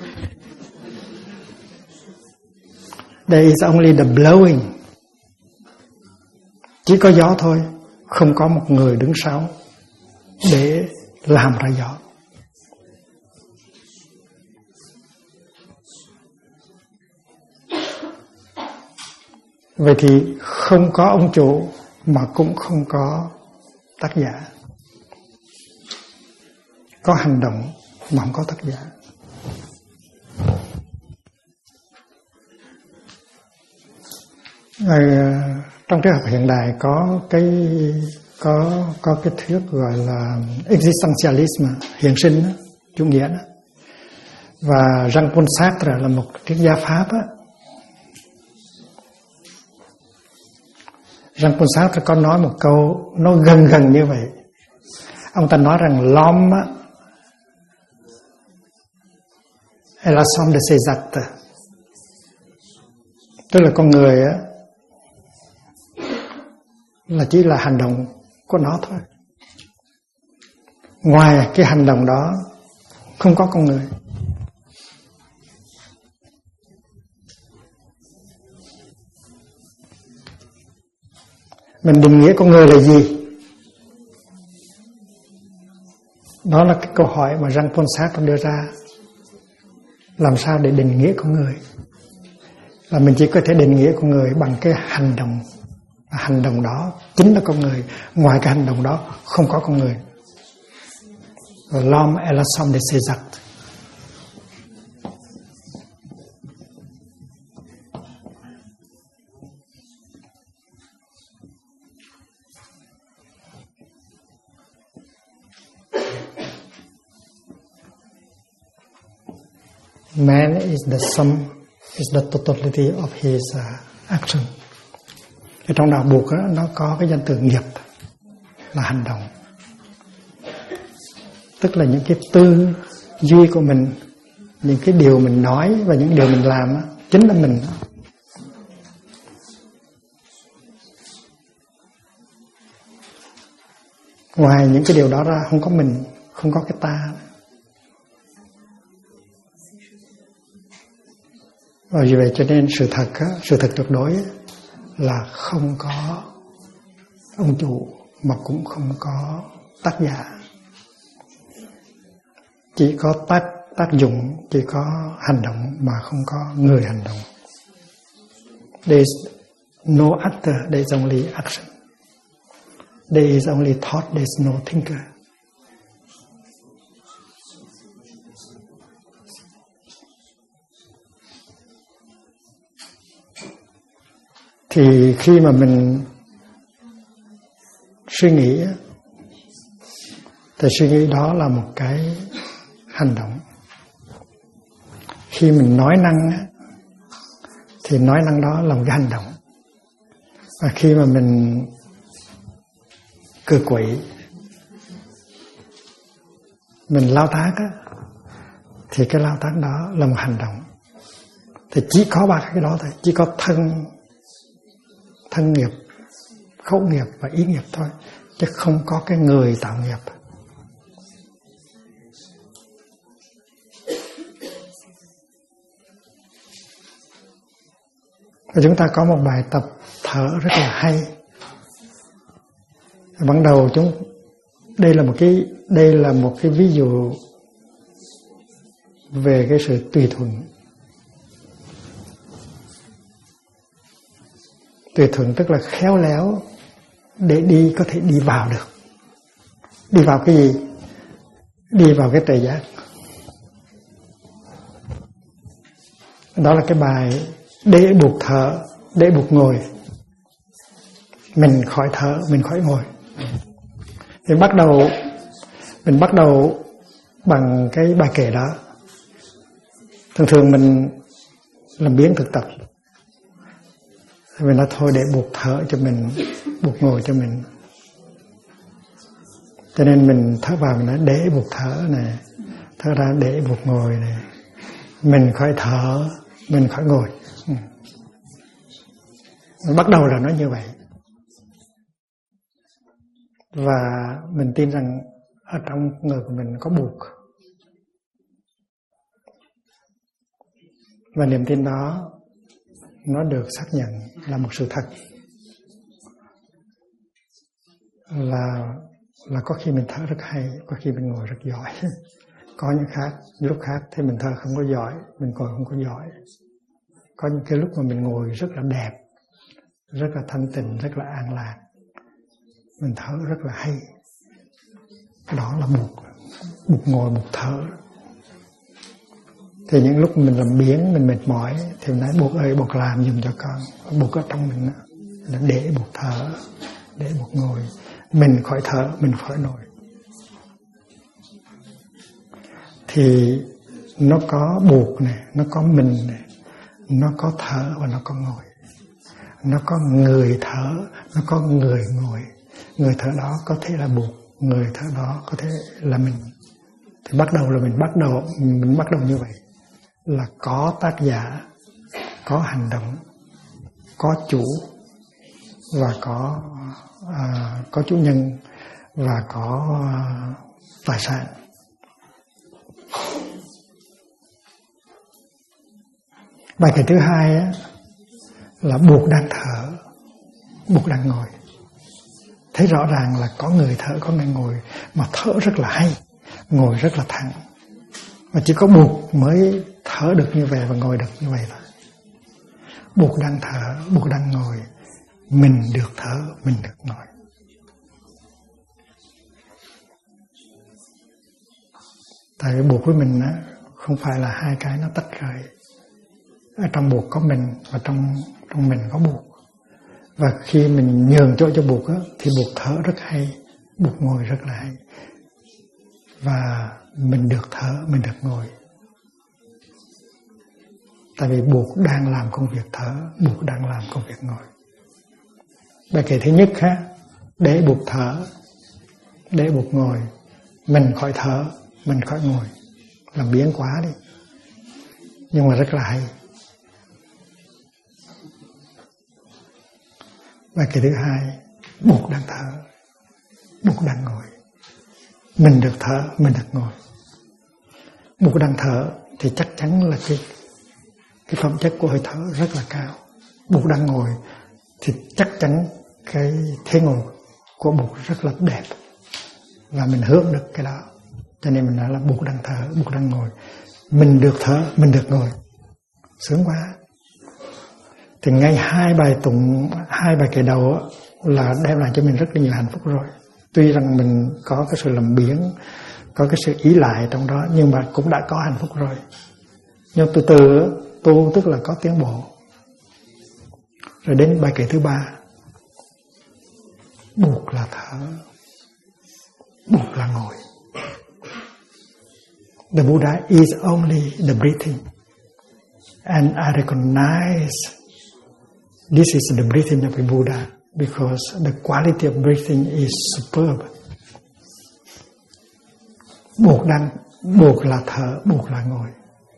There is only the blowing. Chỉ có gió thôi, không có một người đứng sau để làm ra gió. Vậy thì không có ông chủ mà cũng không có tác giả. Có hành động mà không có tác giả. Trong triết học hiện đại có cái thuyết gọi là existentialism, hiện sinh, chủ nghĩa đó. Và Jean-Paul Sartre là một triết gia Pháp á. Jean-Paul Sartre có nói một câu nó gần như vậy. Ông ta nói rằng l'homme est la somme de ses actes. Tức là con người á, là chỉ là hành động của nó thôi. Ngoài cái hành động đó không có con người. Mình định nghĩa con người là gì? Đó là cái câu hỏi mà Jean-Paul Sartre đưa ra. Làm sao để định nghĩa con người? Là mình chỉ có thể định nghĩa con người bằng cái hành động. Hành động đó chính là con người. Ngoài cái hành động đó không có con người. L'homme est la somme de ses actes. Man is the sum, is the totality of his action. Thì trong đạo Phật nó có cái danh từ nghiệp là hành động. Tức là những cái tư duy của mình, những cái điều mình nói và những điều mình làm chính là mình. Ngoài những cái điều đó ra không có mình, không có cái ta. Và vì vậy cho nên sự thật tuyệt đối là không có ông chủ mà cũng không có tác giả. Chỉ có tác dụng, chỉ có hành động mà không có người hành động. There is no actor, there is only action. There is only thought, there is no thinker. Thì khi mà mình suy nghĩ thì suy nghĩ đó là một cái hành động. Khi mình nói năng thì nói năng đó là một cái hành động. Và khi mà mình cự quậy, mình lao tác thì cái lao tác đó là một hành động. Thì chỉ có ba cái đó thôi, chỉ có thân nghiệp, khẩu nghiệp và ý nghiệp thôi, chứ không có cái người tạo nghiệp. Và chúng ta có một bài tập thở rất là hay. Ban đầu đây là một cái ví dụ về cái sự tùy thuận. Tùy thuận tức là khéo léo để có thể đi vào được. Đi vào cái gì? Đi vào cái tuệ giác. Đó là cái bài để buộc thở, để buộc ngồi. Mình khỏi thở, mình khỏi ngồi. Thì mình bắt đầu bằng cái bài kệ đó. Thường mình làm biến thực tập. Mình nói thôi để buộc thở cho mình, buộc ngồi cho mình. Cho nên mình thở vào mình nói để buộc thở này, thở ra để buộc ngồi này. Mình khỏi thở, mình khỏi ngồi. Bắt đầu là nói như vậy. Và mình tin rằng ở trong người của mình có buộc. Và niềm tin đó nó được xác nhận là một sự thật. Là có khi mình thở rất hay, có khi mình ngồi rất giỏi. Có những lúc khác thì mình thở không có giỏi, mình ngồi không có giỏi. Có những cái lúc mà mình ngồi rất là đẹp, rất là thanh tịnh, rất là an lạc. Mình thở rất là hay. Đó là buộc ngồi, buộc thở. Thì những lúc mình làm biếng, mình mệt mỏi thì mình nói buộc ơi, buộc làm giùm cho con. Buộc ở trong mình là để buộc thở, để buộc ngồi. Mình khỏi thở, mình khỏi ngồi. Thì nó có buộc này, nó có mình này, nó có thở và nó có ngồi. Nó có người thở, nó có người ngồi. Người thở đó có thể là buộc, người thở đó có thể là mình. Thì bắt đầu là mình bắt đầu như vậy. Là có tác giả, có hành động, có chủ và có có chủ nhân và có tài sản. Bài kệ thứ hai á, là buộc đang thở, buộc đang ngồi. Thấy rõ ràng là có người thở, có người ngồi, mà thở rất là hay, ngồi rất là thẳng. Và chỉ có buộc mới thở được như vậy và ngồi được như vậy thôi. Buộc đang thở, buộc đang ngồi, mình được thở, mình được ngồi. Tại vì buộc với mình á, không phải là hai cái nó tách rời. Ở trong buộc có mình và trong mình có buộc. Và khi mình nhường chỗ cho buộc á, thì buộc thở rất hay, buộc ngồi rất là hay. Và mình được thở, mình được ngồi. Tại vì buộc đang làm công việc thở, buộc đang làm công việc ngồi. Bài kệ thứ nhất ha, để buộc thở, để buộc ngồi, mình khỏi thở, mình khỏi ngồi. Làm biến quá đi. Nhưng mà rất là hay. Bài kệ thứ hai, buộc đang thở, buộc đang ngồi. Mình được thở, mình được ngồi. Buộc đang thở thì chắc chắn là cái phẩm chất của hơi thở rất là cao. Buộc đang ngồi thì chắc chắn cái thế ngồi của buộc rất là đẹp. Và mình hưởng được cái đó. Cho nên mình nói là buộc đang thở, buộc đang ngồi. Mình được thở, mình được ngồi. Sướng quá. Thì ngay hai bài kệ đầu là đem lại cho mình rất là nhiều hạnh phúc rồi. Tuy rằng mình có cái sự làm biếng, có cái sự ý lại trong đó, nhưng mà cũng đã có hạnh phúc rồi. Nhưng từ từ tu tức là có tiến bộ. Rồi đến bài kệ thứ ba, buộc là thở, buộc là ngồi. The Buddha is only the breathing, and I recognize this is the breathing of the Buddha because the quality of breathing is superb. Buộc là thở, buộc là ngồi.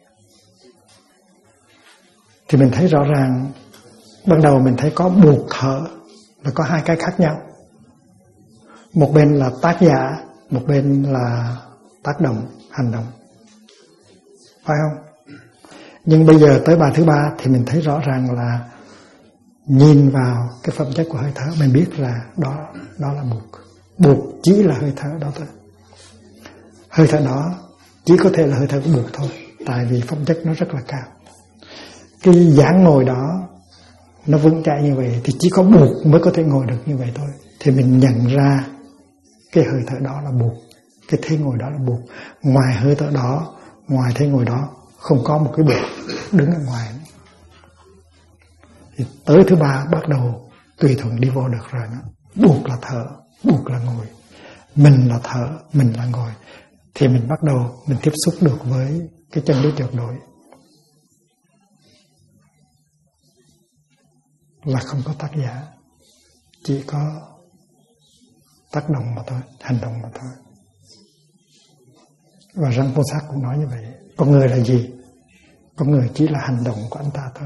Thì mình thấy rõ ràng, ban đầu mình thấy có buộc thở là có hai cái khác nhau. Một bên là tác giả, một bên là tác động, hành động. Phải không? Nhưng bây giờ tới bài thứ ba thì mình thấy rõ ràng là nhìn vào cái phẩm chất của hơi thở, mình biết là đó là buộc. Buộc chỉ là hơi thở đó thôi. Hơi thở đó chỉ có thể là hơi thở của buộc thôi, tại vì phẩm chất nó rất là cao. Cái dáng ngồi đó nó vững chãi như vậy thì chỉ có buộc mới có thể ngồi được như vậy thôi. Thì mình nhận ra cái hơi thở đó là buộc, cái thế ngồi đó là buộc. Ngoài hơi thở đó, ngoài thế ngồi đó, không có một cái buộc đứng ở ngoài. Thì tới thứ ba bắt đầu tùy thuận đi vô được rồi đó. Buộc là thở, buộc là ngồi. Mình là thở, mình là ngồi. Thì mình bắt đầu mình tiếp xúc được với cái chân lý tuyệt đối. Là không có tác giả, chỉ có tác động mà thôi, hành động mà thôi. Và Răng Phổ Sát cũng nói như vậy. Con người là gì? Con người chỉ là hành động của anh ta thôi.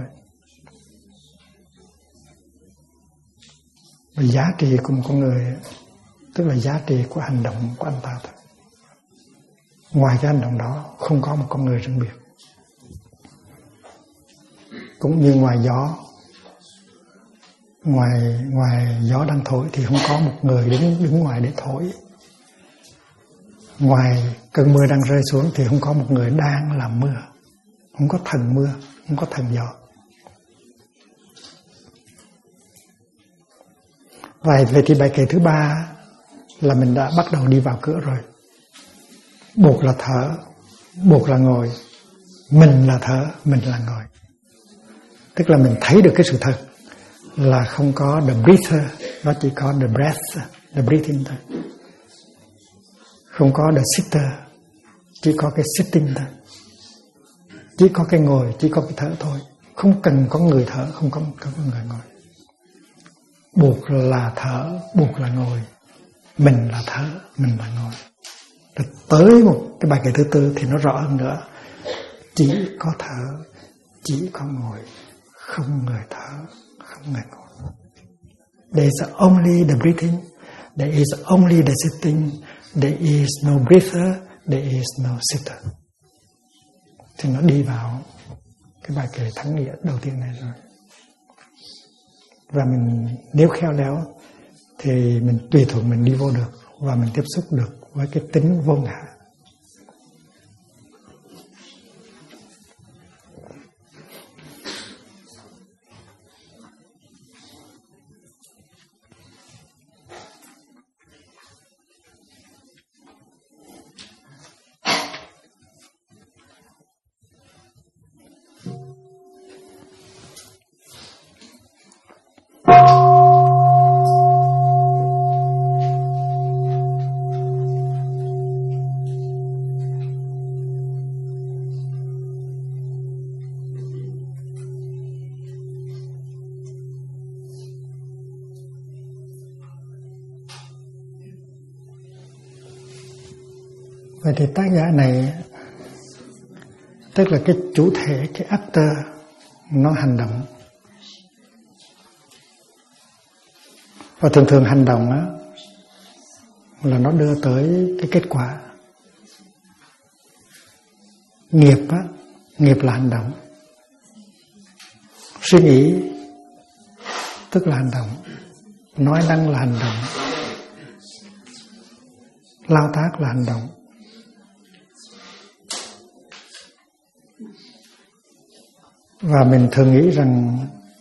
Và giá trị của một con người tức là giá trị của hành động của anh ta thôi. Ngoài cái hành động đó không có một con người riêng biệt. Cũng như ngoài gió, ngoài gió đang thổi thì không có một người đứng ngoài để thổi. Ngoài cơn mưa đang rơi xuống thì không có một người đang làm mưa. Không có thần mưa, không có thần gió. Vậy thì bài kệ thứ ba là mình đã bắt đầu đi vào cửa rồi. Buộc là thở, buộc là ngồi. Mình là thở, mình là ngồi. Tức là mình thấy được cái sự thật là không có the breather, nó chỉ có the breath, the breathing thôi. Không có the sitter, chỉ có cái sitting thôi. Chỉ có cái ngồi, chỉ có cái thở thôi. Không cần có người thở, không có người ngồi. Buộc là thở, buộc là ngồi. Mình là thở, mình là ngồi. Rồi tới một cái bài kệ thứ tư thì nó rõ hơn nữa. Chỉ có thở, chỉ có ngồi, không người thở, không người ngồi. There is only the breathing, there is only the sitting, there is no breather, there is no sitter. Thì nó đi vào cái bài kệ thắng nghĩa đầu tiên này rồi. Và mình nếu khéo léo thì mình tùy thuận mình đi vô được và mình tiếp xúc được với cái tính vô ngã. Vậy thì tác giả này tức là cái chủ thể, cái actor nó hành động. Và thường thường hành động á là nó đưa tới cái kết quả. Nghiệp á, nghiệp là hành động. Suy nghĩ tức là hành động. Nói năng là hành động. Lao tác là hành động. Và mình thường nghĩ rằng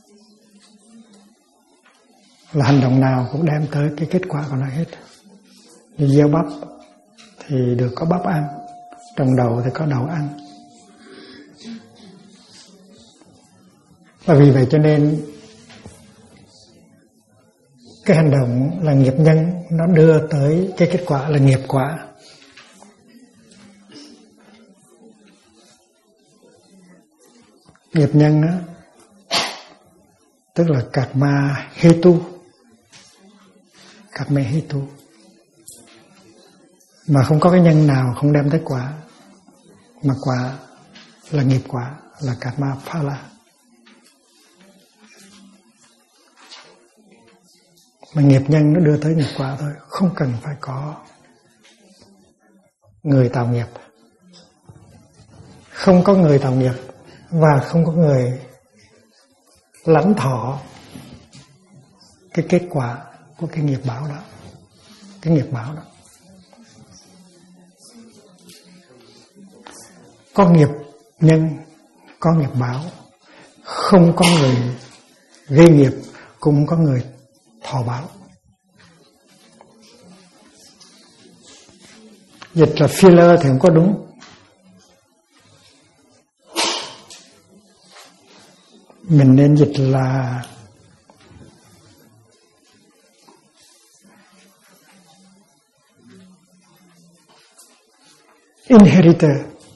là hành động nào cũng đem tới cái kết quả của nó hết. Như gieo bắp thì được có bắp ăn, trồng đậu thì có đậu ăn. Và vì vậy cho nên cái hành động là nghiệp nhân, nó đưa tới cái kết quả là nghiệp quả. Nghiệp nhân đó, tức là karma hetu, karma hetu. Mà không có cái nhân nào không đem tới quả, mà quả là nghiệp quả, là karma phala. Mà nghiệp nhân nó đưa tới nghiệp quả thôi, không cần phải có người tạo nghiệp. Không có người tạo nghiệp và không có người lãnh thọ cái kết quả của cái nghiệp báo đó. Cái nghiệp báo đó. Có nghiệp nhân, có nghiệp báo. Không có người gây nghiệp, cũng có người thọ báo. Dịch là filler thì không có đúng. Mình nên dịch là inheritor.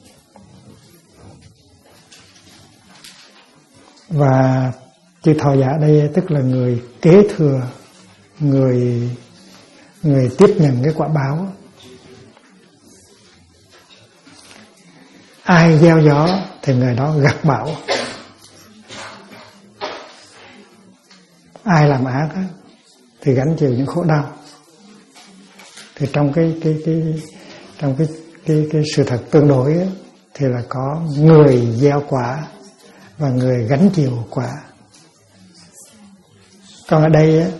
Và chữ thọ giả đây tức là người kế thừa, người tiếp nhận cái quả báo. Ai gieo gió thì người đó gặt bão. Ai làm ác á, thì gánh chịu những khổ đau. Thì trong cái sự thật tương đối á, thì là có người gieo quả và người gánh chịu quả. Còn ở đây á,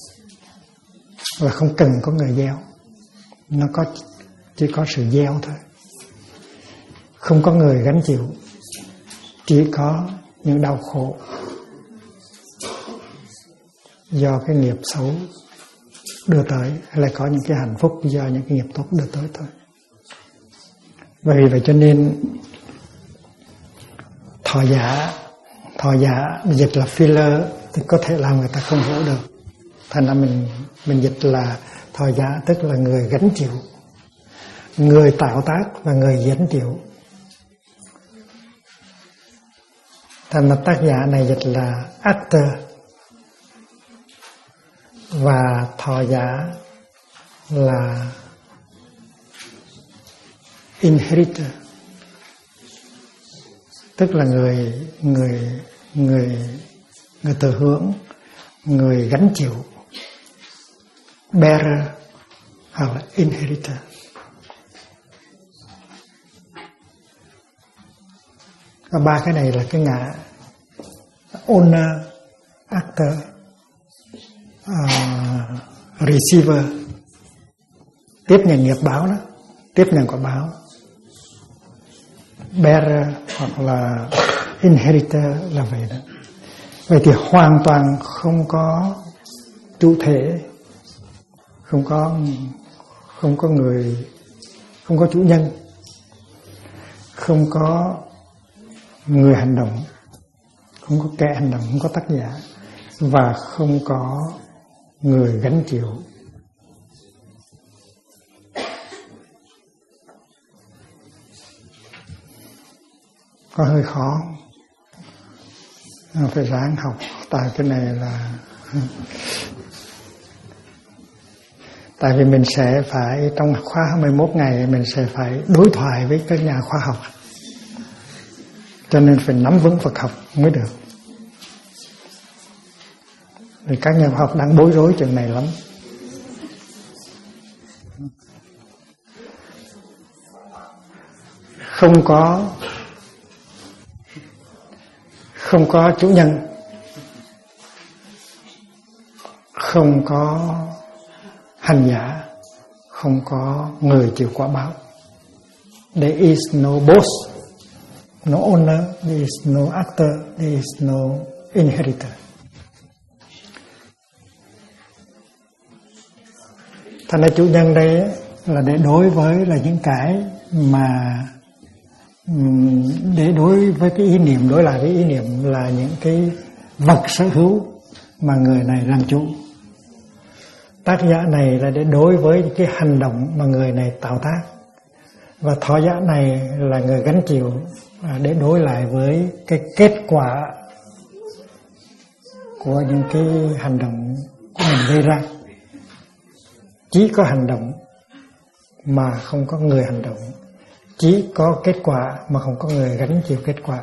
là không cần có người gieo, nó chỉ có sự gieo thôi. Không có người gánh chịu, chỉ có những đau khổ do cái nghiệp xấu đưa tới, hay là có những cái hạnh phúc do những cái nghiệp tốt đưa tới thôi. Và vì vậy cho nên thọ giả dịch là filler thì có thể làm người ta không hiểu được. Thành ra mình dịch là thọ giả tức là người gánh chịu, người tạo tác và người gánh chịu. Thành ra tác giả này dịch là actor và thọ giả là inheritor, tức là người thừa hưởng, người gánh chịu bearer hoặc là inheritor. Và ba cái này là cái ngã owner, actor, receiver, tiếp nhận nghiệp báo đó, tiếp nhận quả báo. Bearer hoặc là inheritor là vậy đó. Vậy thì hoàn toàn không có chủ thể, không có người, không có chủ nhân, không có người hành động, không có kẻ hành động, không có tác giả, và không có người gánh chịu. Có hơi khó, phải ráng học. Tại cái này là tại vì mình sẽ phải trong khóa 21 ngày mình sẽ phải đối thoại với các nhà khoa học, cho nên phải nắm vững Phật học mới được. Vì các nhà khoa học đang bối rối chuyện này lắm. Không có chủ nhân, không có hành giả, không có người chịu quả báo. There is no boss, no owner, there is no actor, there is no inheritor. Thành ra chủ nhân đây là để đối với là những cái mà để đối với cái ý niệm, đối lại với ý niệm là những cái vật sở hữu mà người này làm chủ. Tác giả này là để đối với cái hành động mà người này tạo tác, và thọ giả này là người gánh chịu, để đối lại với cái kết quả của những cái hành động của mình gây ra. Chỉ có hành động mà không có người hành động, chỉ có kết quả mà không có người gánh chịu kết quả.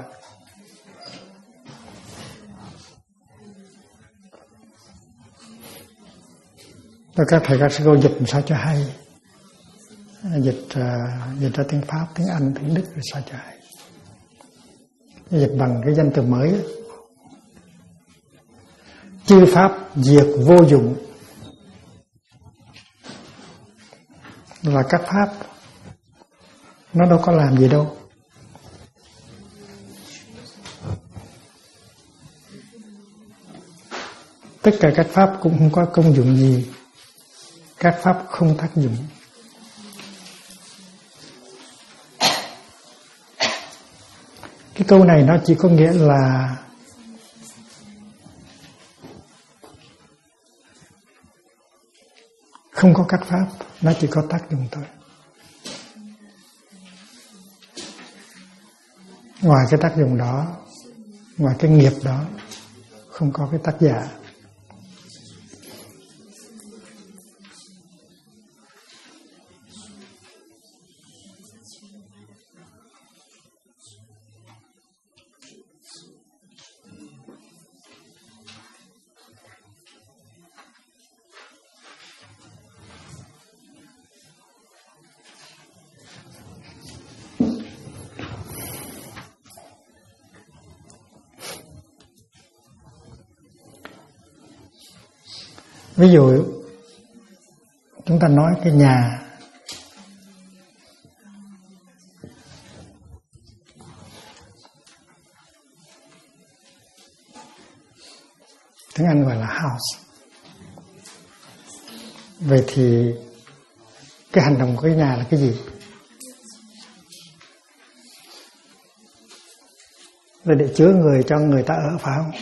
Và các thầy các sư cô dịch sao cho hay, dịch ra tiếng Pháp, tiếng Anh, tiếng Đức rồi sao cho hay. Dịch bằng cái danh từ mới đó. Chư pháp diệt vô dụng, là các pháp nó đâu có làm gì đâu. Tất cả các pháp cũng không có công dụng gì, các pháp không tác dụng. Cái câu này nó chỉ có nghĩa là không có các pháp, nó chỉ có tác dụng thôi. Ngoài cái tác dụng đó, ngoài cái nghiệp đó, không có cái tác giả. Ví dụ chúng ta nói cái nhà, tiếng Anh gọi là house. Vậy thì cái hành động của cái nhà là cái gì? Là để chứa người cho người ta ở, phải không?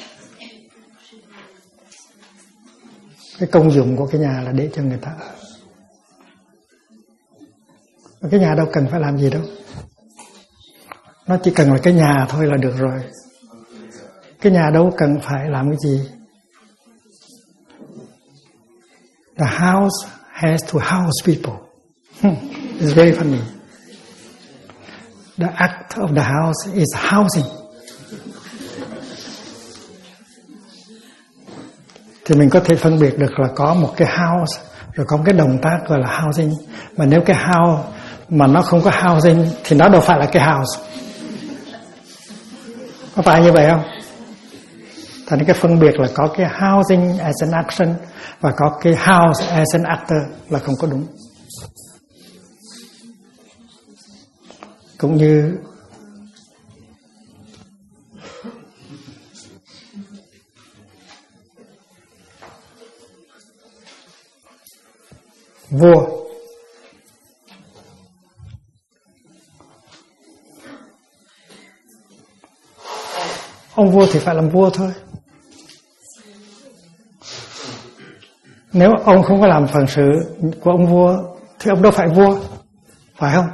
Cái công dụng của cái nhà là để cho người ta ở. Cái nhà đâu cần phải làm gì đâu, nó chỉ cần là cái nhà thôi là được rồi. Cái nhà đâu cần phải làm cái gì. The house has to house people. It's very funny. The act of the house is housing. Thì mình có thể phân biệt được là có một cái house rồi có cái động tác gọi là housing. Mà nếu cái house mà nó không có housing thì nó đâu phải là cái house. Có phải như vậy không? Thành cái phân biệt là có cái housing as an action và có cái house as an actor là không có đúng. Cũng như vua, ông vua thì phải làm vua thôi. Nếu ông không có làm phận sự của ông vua thì ông đâu phải vua, phải không?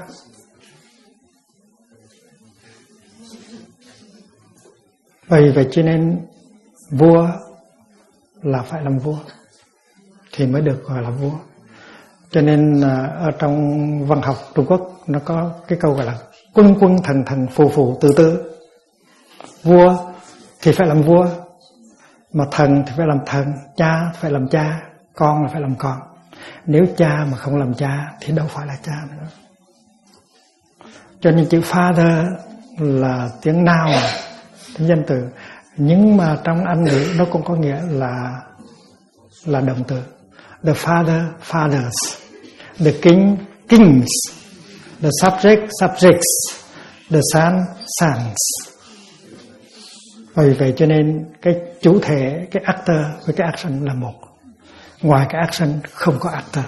Vậy cho nên vua là phải làm vua thì mới được gọi là vua. Cho nên ở trong văn học Trung Quốc nó có cái câu gọi là quân quân thần thần phù phù từ từ. Vua thì phải làm vua, mà thần thì phải làm thần, cha phải làm cha, con là phải làm con. Nếu cha mà không làm cha thì đâu phải là cha nữa. Cho nên chữ father là tiếng noun, tiếng danh từ, nhưng mà trong Anh ngữ nó cũng có nghĩa là động từ. The father, fathers. The king, kings. The subject, subjects. The son, sons. Vì vậy cho nên cái chủ thể, cái actor với cái action là một. Ngoài cái action không có actor.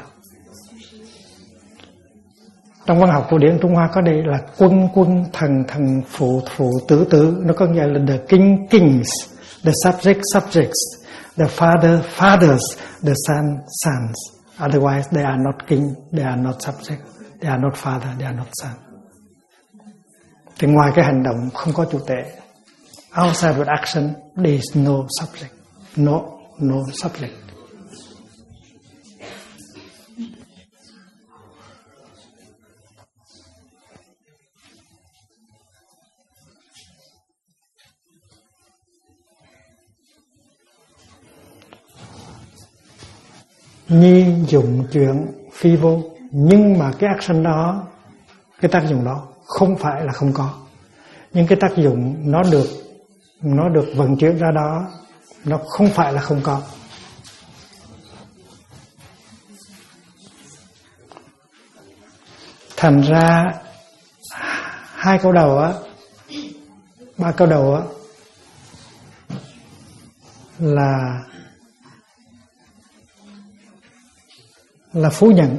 Trong văn học cổ điển Trung Hoa có đây là quân quân thần thần phụ phụ tử tử, nó có nghĩa là the king kings, the subject subjects, the father fathers, the son sons. Otherwise they are not king, they are not subject, they are not father, they are not son. Thì ngoài cái hành động không có chủ thể, outside of action there is no subject, no subject. Nhi dụng chuyện phi vô, nhưng mà cái action đó, cái tác dụng đó không phải là không có, nhưng cái tác dụng nó được vận chuyển ra đó, nó không phải là không có. Thành ra hai câu đầu á, ba câu đầu á là phủ nhận,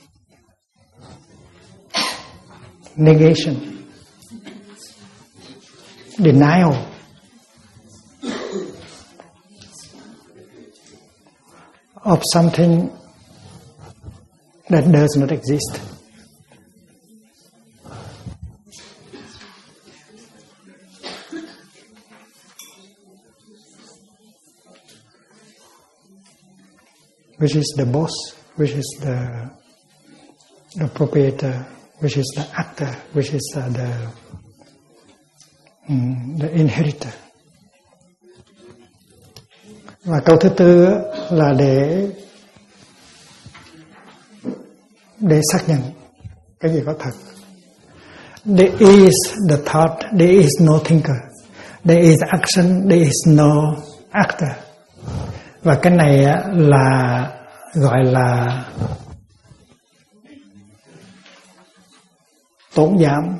negation, denial, of something that does not exist. Which is the boss, which is the proprietor, which is the actor, which is the inheritor. Và câu thứ tư là để xác nhận cái gì có thật. There is the thought, there is no thinker. There is action, there is no actor. Và cái này là gọi là tổn giảm.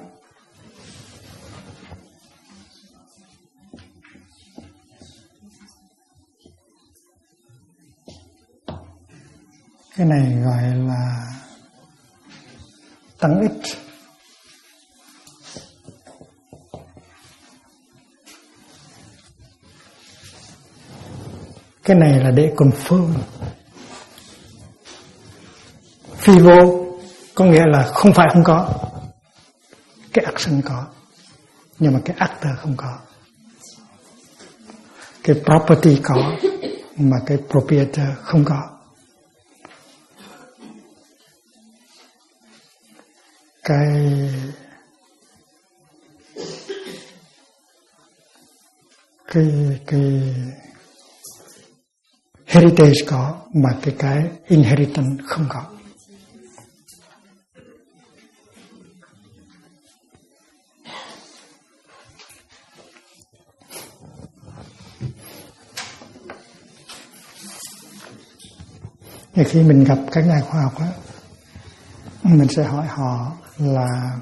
Cái này gọi là tăng ích. Cái này là để confirm. Phi vô có nghĩa là không phải không có. Cái action có, nhưng mà cái actor không có. Cái property có, mà cái proprietor không có. Cái heritage có mà cái inheritance không có. Thì khi mình gặp các nhà khoa học á, mình sẽ hỏi họ là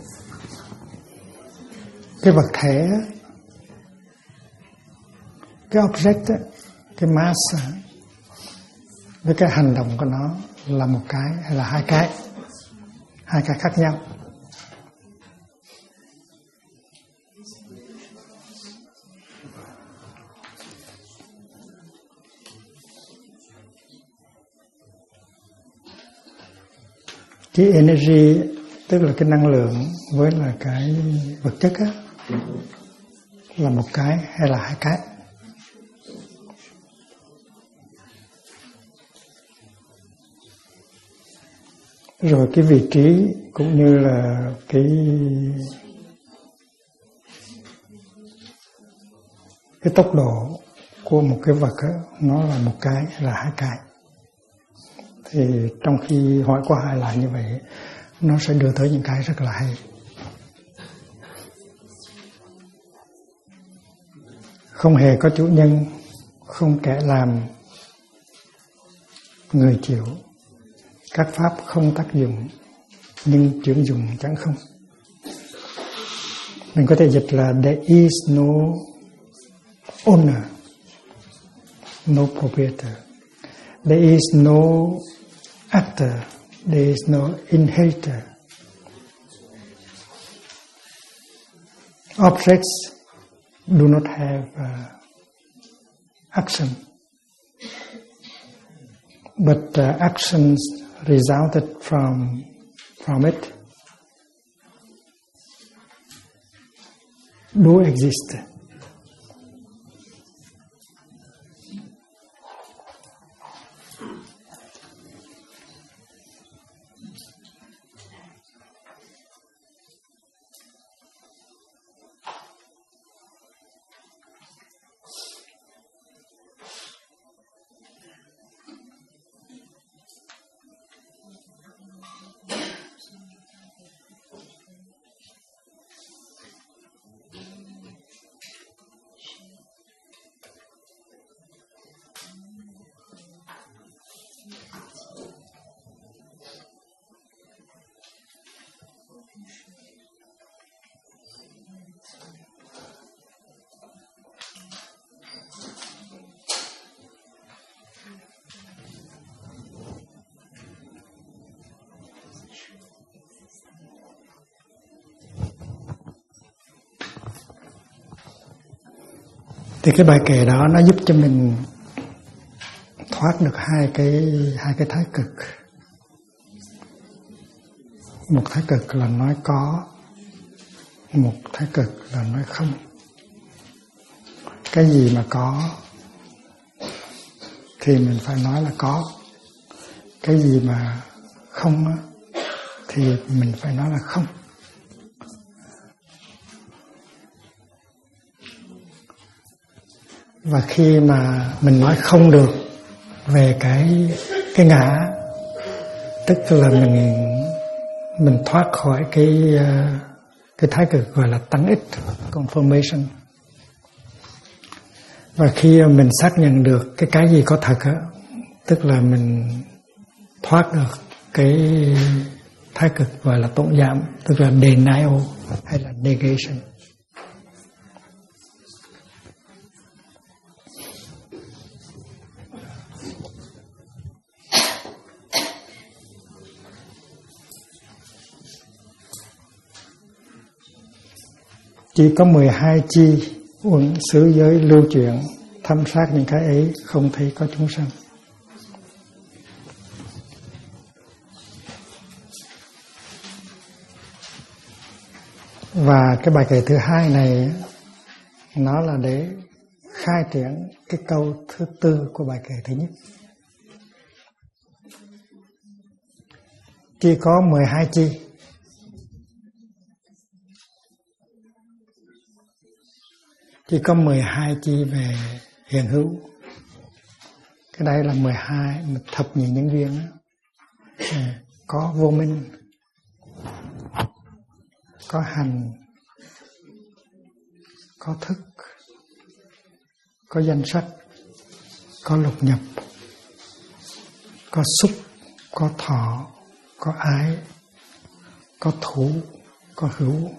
cái vật thể, cái object, cái mass với cái hành động của nó là một cái hay là hai cái khác nhau. Cái energy tức là cái năng lượng với là cái vật chất á, là một cái hay là hai cái? Rồi cái vị trí cũng như là cái tốc độ của một cái vật á, nó là một cái hay là hai cái? Thì trong khi hỏi qua hai lại như vậy, nó sẽ đưa tới những cái rất là hay. Không hề có chủ nhân, không kẻ làm, người chịu. Các pháp không tác dụng, nhưng chuyển dụng chẳng không. Mình có thể dịch là there is no owner, no proprietor. There is no actor, there is no inheritor. Objects do not have action, but actions resulted from it do exist. Thì cái bài kệ đó nó giúp cho mình thoát được hai cái thái cực. Một thái cực là nói có, một thái cực là nói không. Cái gì mà có thì mình phải nói là có. Cái gì mà không thì mình phải nói là không. Và khi mà mình nói không được về cái ngã, tức là mình thoát khỏi cái thái cực gọi là tăng ích, confirmation. Và khi mình xác nhận được cái gì có thật á, tức là mình thoát được cái thái cực gọi là tổn giảm, tức là denial hay là negation. Chỉ có 12 chi uẩn xứ giới lưu chuyển, thăm sát những cái ấy, không thấy có chúng sanh. Và cái bài kệ thứ hai này nó là để khai triển cái câu thứ tư của bài kệ thứ nhất. Chỉ có 12 chi. Chỉ có 12 chi về hiện hữu. Cái đây là 12 thập nhị nhân duyên. Có vô minh, có hành, có thức, có danh sách, có lục nhập, có xúc, có thọ, có ái, có thủ, có hữu.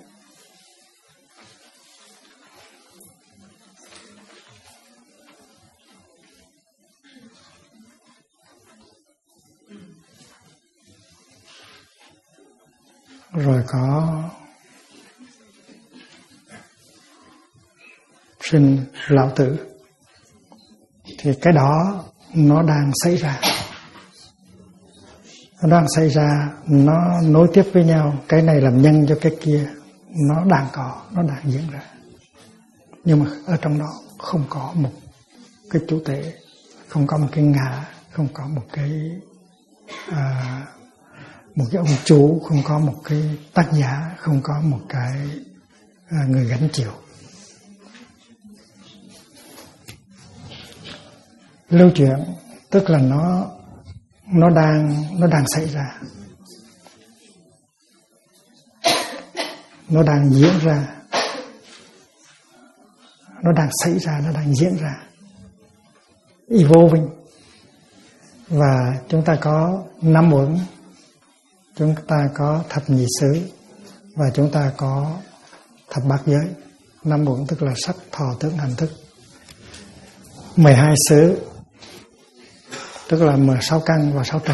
Rồi có sinh lão tử. Thì cái đó nó đang xảy ra. Nó đang xảy ra, nó nối tiếp với nhau. Cái này làm nhân cho cái kia. Nó đang có, nó đang diễn ra. Nhưng mà ở trong đó không có một cái chủ thể, không có một cái ngã, không có một cái ông chủ, không có một cái tác giả, không có một cái người gánh chịu. Lưu chuyển tức là nó đang xảy ra, nó đang diễn ra, nó đang xảy ra, nó đang diễn ra, evolving. Và chúng ta có 5 uẩn, chúng ta có thập nhị xứ, và chúng ta có thập bát giới. 5 uẩn tức là sắc, thọ, tưởng, hành, thức. 12 xứ tức là 16 căn và 6 trần.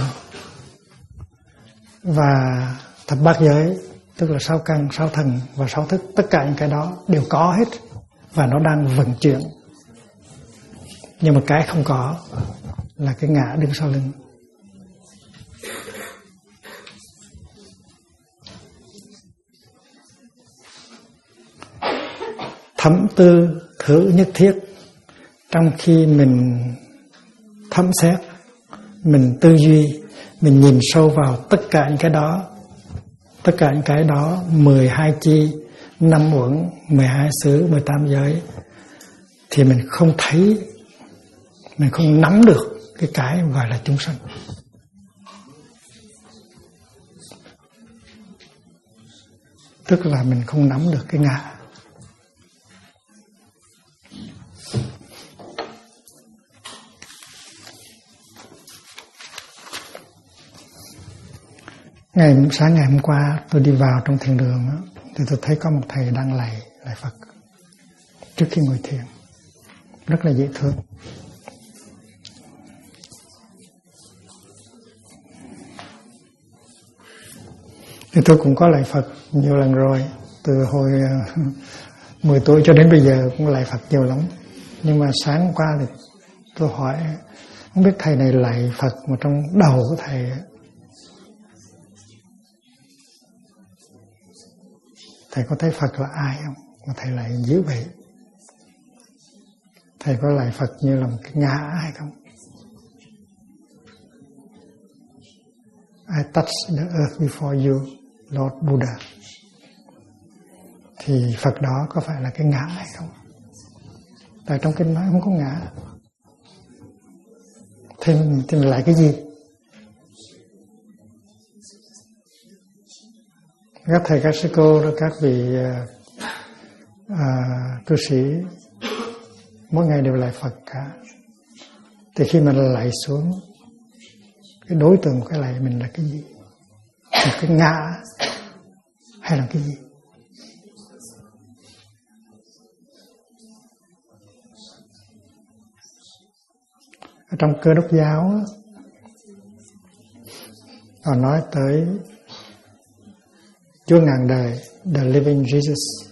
Và thập bát giới tức là 6 căn, 6 thần và 6 thức. Tất cả những cái đó đều có hết và nó đang vận chuyển. Nhưng mà cái không có là cái ngã đứng sau lưng. Thấm tư thử nhất thiết. Trong khi mình thấm xét, mình tư duy, mình nhìn sâu vào tất cả những cái đó, tất cả những cái đó, 12 chi, 5 uẩn, 12 xứ, 18 giới, thì mình không thấy, mình không nắm được cái gọi là chúng sanh. Tức là mình không nắm được cái ngã. Sáng ngày hôm qua tôi đi vào trong thiền đường thì tôi thấy có một thầy đang lạy Phật trước khi ngồi thiền, rất là dễ thương. Thì tôi cũng có lạy Phật nhiều lần rồi, từ hồi 10 tuổi cho đến bây giờ cũng lạy Phật nhiều lắm. Nhưng mà sáng hôm qua thì tôi hỏi, không biết thầy này lạy Phật mà trong đầu của thầy có thấy Phật là ai không? Mà thầy lại dữ vậy. Thầy có lại Phật như là một cái ngã hay không? I touch the earth before you, Lord Buddha. Thì Phật đó có phải là cái ngã hay không? Tại trong kinh nói không có ngã. Thì mình lại cái gì? Các thầy, các sư cô, các vị cư sĩ mỗi ngày đều lạy Phật cả. Thì khi mình lạy xuống, cái đối tượng của cái lạy mình là cái gì? Một cái ngã hay là cái gì? Ở trong Cơ Đốc giáo họ nói tới Chúa ngàn đời, the living Jesus.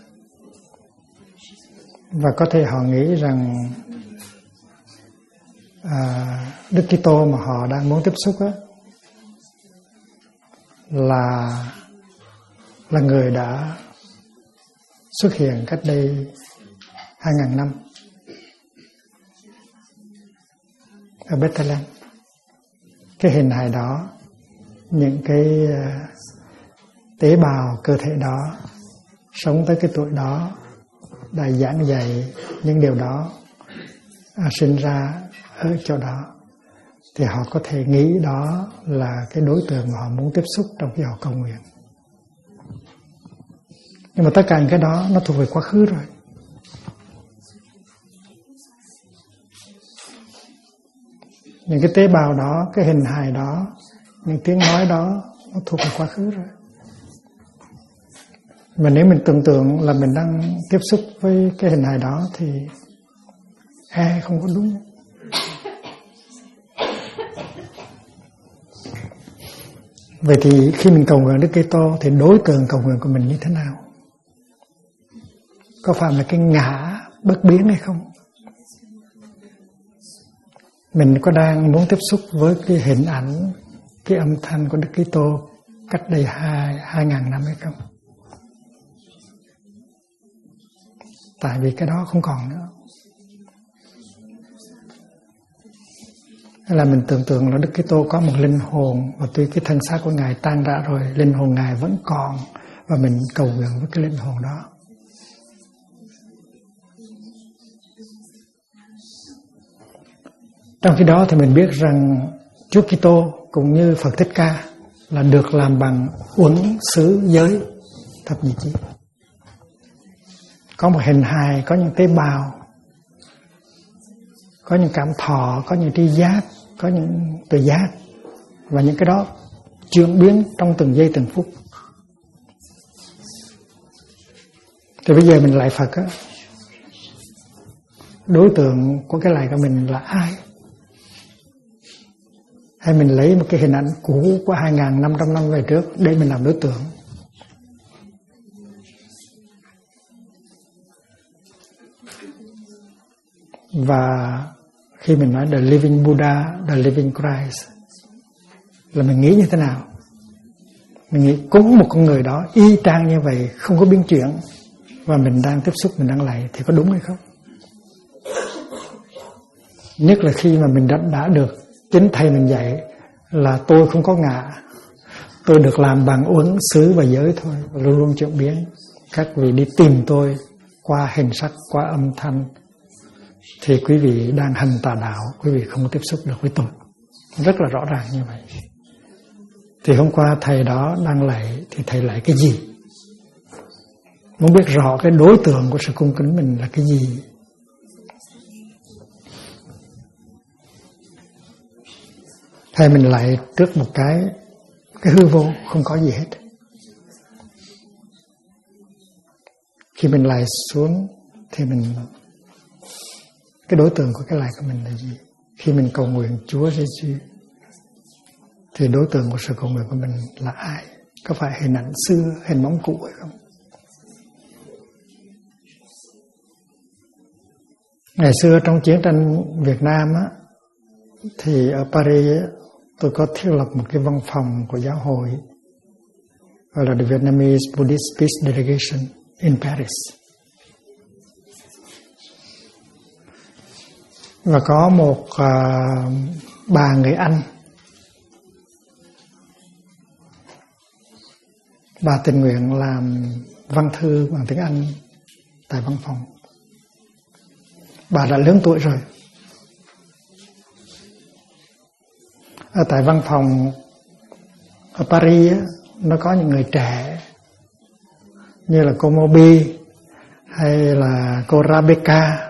Và có thể họ nghĩ rằng Đức Kitô mà họ đang muốn tiếp xúc là người đã xuất hiện cách đây 2000 năm ở Bethlehem. Cái hình hài đó, những cái tế bào cơ thể đó sống tới cái tuổi đó đã giảng dạy những điều đó, sinh ra ở chỗ đó thì họ có thể nghĩ đó là cái đối tượng mà họ muốn tiếp xúc trong khi họ cầu nguyện. Nhưng mà tất cả những cái đó nó thuộc về quá khứ rồi. Những cái tế bào đó, cái hình hài đó, những tiếng nói đó, nó thuộc về quá khứ rồi. Mà nếu mình tưởng tượng là mình đang tiếp xúc với cái hình hài đó thì không có đúng. Vậy thì khi mình cầu nguyện Đức Kitô thì đối tượng cầu nguyện của mình như thế nào? Có phải là cái ngã bất biến hay không? Mình có đang muốn tiếp xúc với cái hình ảnh, cái âm thanh của Đức Kitô cách đây 2.000 năm hay không? Tại vì cái đó không còn nữa. Hay là mình tưởng tượng là Đức Kitô có một linh hồn, và tuy cái thân xác của Ngài tan rã rồi, linh hồn Ngài vẫn còn, và mình cầu nguyện với cái linh hồn đó. Trong khi đó thì mình biết rằng Chúa Kitô cũng như Phật Thích Ca là được làm bằng uẩn xứ giới thập nhị chi. Có một hình hài, có những tế bào, có những cảm thọ, có những tri giác, có những tự giác, và những cái đó chuyển biến trong từng giây từng phút. Thì bây giờ mình lạy Phật á, đối tượng của cái lạy của mình là ai? Hay mình lấy một cái hình ảnh cũ của 2.500 năm về trước để mình làm đối tượng? Và khi mình nói the living Buddha, the living Christ, là mình nghĩ như thế nào? Mình nghĩ cũng một con người đó y chang như vậy, không có biến chuyển, và mình đang tiếp xúc, mình đang lạy, thì có đúng hay không? Nhất là khi mà mình đã được chính thầy mình dạy là tôi không có ngã, tôi được làm bằng uẩn xứ và giới thôi, luôn luôn chuyển biến. Các vị đi tìm tôi qua hình sắc, qua âm thanh, thì quý vị đang hành tà đạo, quý vị không tiếp xúc được với tôi. Rất là rõ ràng như vậy. Thì hôm qua thầy đó đang lạy, thì thầy lạy cái gì? Muốn biết rõ cái đối tượng của sự cung kính mình là cái gì? Thầy mình lạy trước một cái hư vô, không có gì hết. Khi mình lạy xuống thì mình, cái đối tượng của cái lạy của mình là gì? Khi mình cầu nguyện Chúa Giêsu thì đối tượng của sự cầu nguyện của mình là ai? Có phải hình ảnh xưa, hình bóng cũ hay không? Ngày xưa trong chiến tranh Việt Nam á, thì ở Paris á, tôi có thiết lập một cái văn phòng của giáo hội gọi là The Vietnamese Buddhist Peace Delegation in Paris. Và có một bà người Anh, bà tình nguyện làm văn thư bằng tiếng Anh tại văn phòng. Bà đã lớn tuổi rồi. Ở tại văn phòng ở Paris á, nó có những người trẻ như là cô Moby hay là cô Rebecca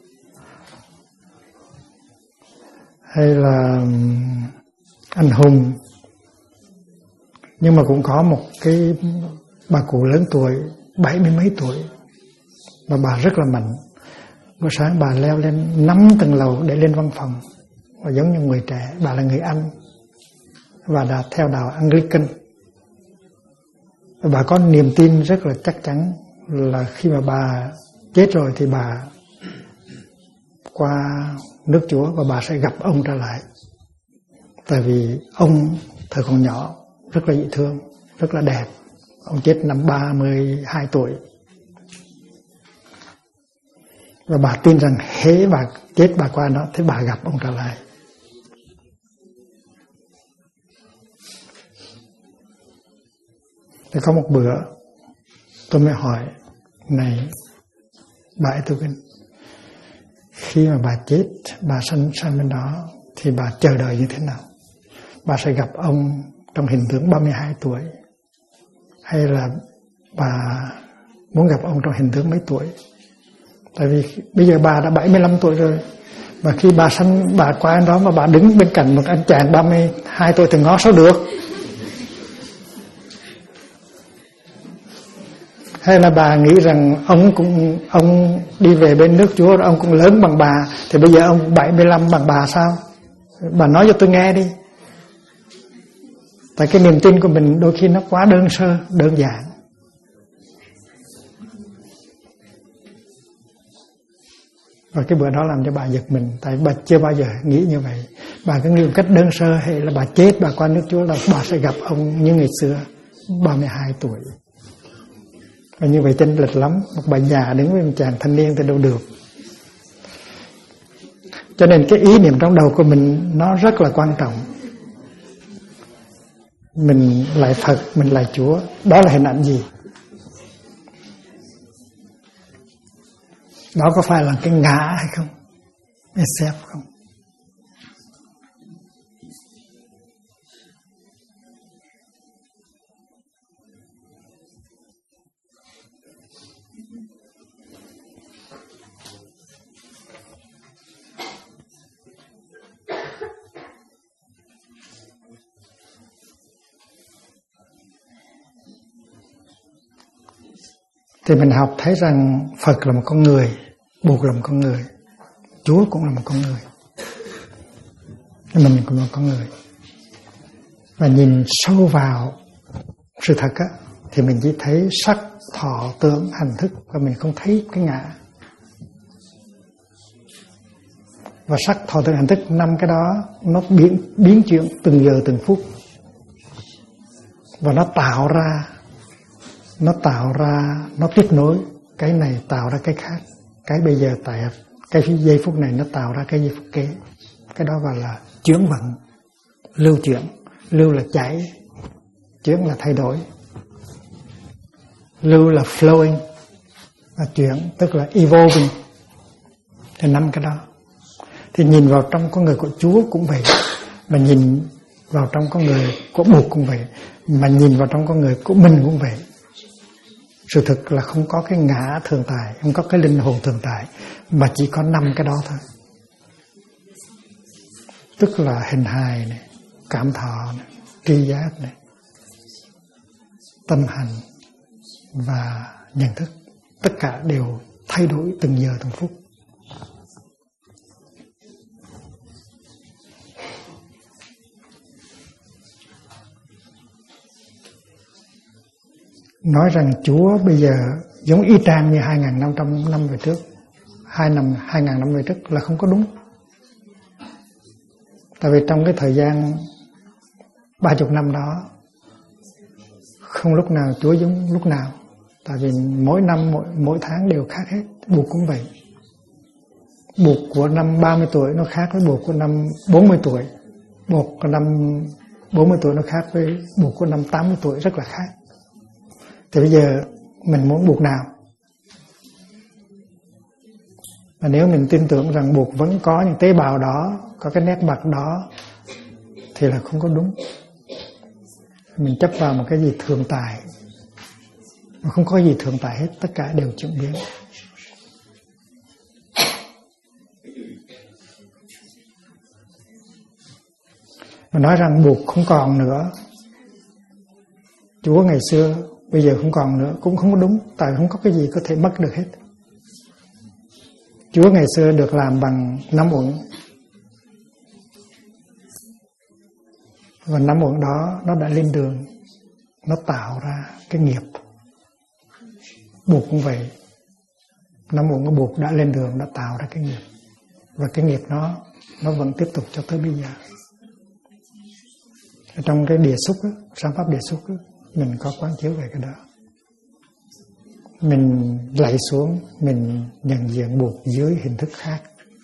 hay là anh Hùng. Nhưng mà cũng có một cái bà cụ lớn tuổi, 70 mấy tuổi, và bà rất là mạnh. Buổi sáng bà leo lên 5 tầng lầu để lên văn phòng, và giống như người trẻ. Bà là người Anh và đã theo đạo Anglican. Và bà có niềm tin rất là chắc chắn là khi mà bà chết rồi thì bà qua nước Chúa và bà sẽ gặp ông trở lại. Tại vì ông thời còn nhỏ rất là dễ thương, rất là đẹp. Ông chết năm 32 tuổi. Và bà tin rằng hễ bà chết bà qua đó thì bà gặp ông trở lại. Thì có một bữa tôi mới hỏi, này bà Etokin, khi mà bà chết, bà sanh bên đó thì bà chờ đợi như thế nào? Bà sẽ gặp ông trong hình tướng 32 tuổi, hay là bà muốn gặp ông trong hình tướng mấy tuổi? Tại vì bây giờ bà đã 75 tuổi rồi, và khi bà sanh bà qua đó mà bà đứng bên cạnh một anh chàng 32 tuổi thì ngó sao được? Hay là bà nghĩ rằng ông đi về bên nước Chúa, ông cũng lớn bằng bà, thì bây giờ ông 75 bằng bà sao? Bà nói cho tôi nghe đi. Tại cái niềm tin của mình đôi khi nó quá đơn sơ, đơn giản. Và cái bữa đó làm cho bà giật mình. Tại bà chưa bao giờ nghĩ như vậy. Bà cứ nghĩ một cách đơn sơ, hay là bà chết, bà qua nước Chúa là bà sẽ gặp ông như ngày xưa 32 tuổi. Và như vậy chênh lệch lắm. Một bà già đứng với một chàng thanh niên thì đâu được. Cho nên cái ý niệm trong đầu của mình nó rất là quan trọng. Mình lại Phật, mình lại Chúa, đó là hình ảnh gì? Đó có phải là cái ngã hay không? Cái self không? Thì mình học thấy rằng Phật là một con người, Bụt là một con người, Chúa cũng là một con người, mình cũng là một con người. Và nhìn sâu vào sự thật á, thì mình chỉ thấy sắc, thọ, tưởng, hành thức, và mình không thấy cái ngã. Và sắc, thọ, tưởng, hành thức, 5 cái đó nó biến chuyển từng giờ từng phút, và nó tạo ra, nó tiếp nối, cái này tạo ra cái khác, cái bây giờ tại cái giây phút này nó tạo ra cái giây phút kế. Cái đó gọi là chuyển vận, lưu chuyển. Lưu là chảy, chuyển là thay đổi, lưu là flowing, và chuyển tức là evolving. Thì 5 cái đó. Thì nhìn vào trong con người của Chúa cũng vậy, mà nhìn vào trong con người của Bụt cũng vậy, mà nhìn vào trong con người của mình cũng vậy. Sự thực là không có cái ngã thường tại, không có cái linh hồn thường tại, mà chỉ có 5 cái đó thôi. Tức là hình hài này, cảm thọ này, tri giác này, tâm hành và nhận thức. Tất cả đều thay đổi từng giờ từng phút. Nói rằng Chúa bây giờ giống y chang như 2.500 năm về trước, 2.000 năm về trước là không có đúng. Tại vì trong cái thời gian 30 năm đó, không lúc nào Chúa giống lúc nào. Tại vì mỗi năm, mỗi tháng đều khác hết. Bụt cũng vậy. Bụt của năm 30 tuổi nó khác với Bụt của năm 40 tuổi. Bụt của năm 40 tuổi nó khác với Bụt của năm 80 tuổi, rất là khác. Thì bây giờ mình muốn Bụt nào? Và nếu mình tin tưởng rằng Bụt vẫn có những tế bào đó, có cái nét mặt đó, thì là không có đúng. Mình chấp vào một cái gì thường tại, mà không có gì thường tại hết, tất cả đều chuyển biến. Mà nói rằng Bụt không còn nữa, Chúa ngày xưa bây giờ không còn nữa, cũng không có đúng. Tại không có cái gì có thể mất được hết. Chúa ngày xưa được làm bằng 5 uẩn, và 5 uẩn đó nó đã lên đường, nó tạo ra cái nghiệp. Bụt cũng vậy, 5 uẩn của Bụt đã lên đường, đã tạo ra cái nghiệp, và cái nghiệp nó vẫn tiếp tục cho tới bây giờ. Ở trong cái địa xúc á, sáng pháp địa xúc á, mình có quán chiếu về cái đó. Mình lạy xuống, mình nhận diện Bụt dưới hình thức khác.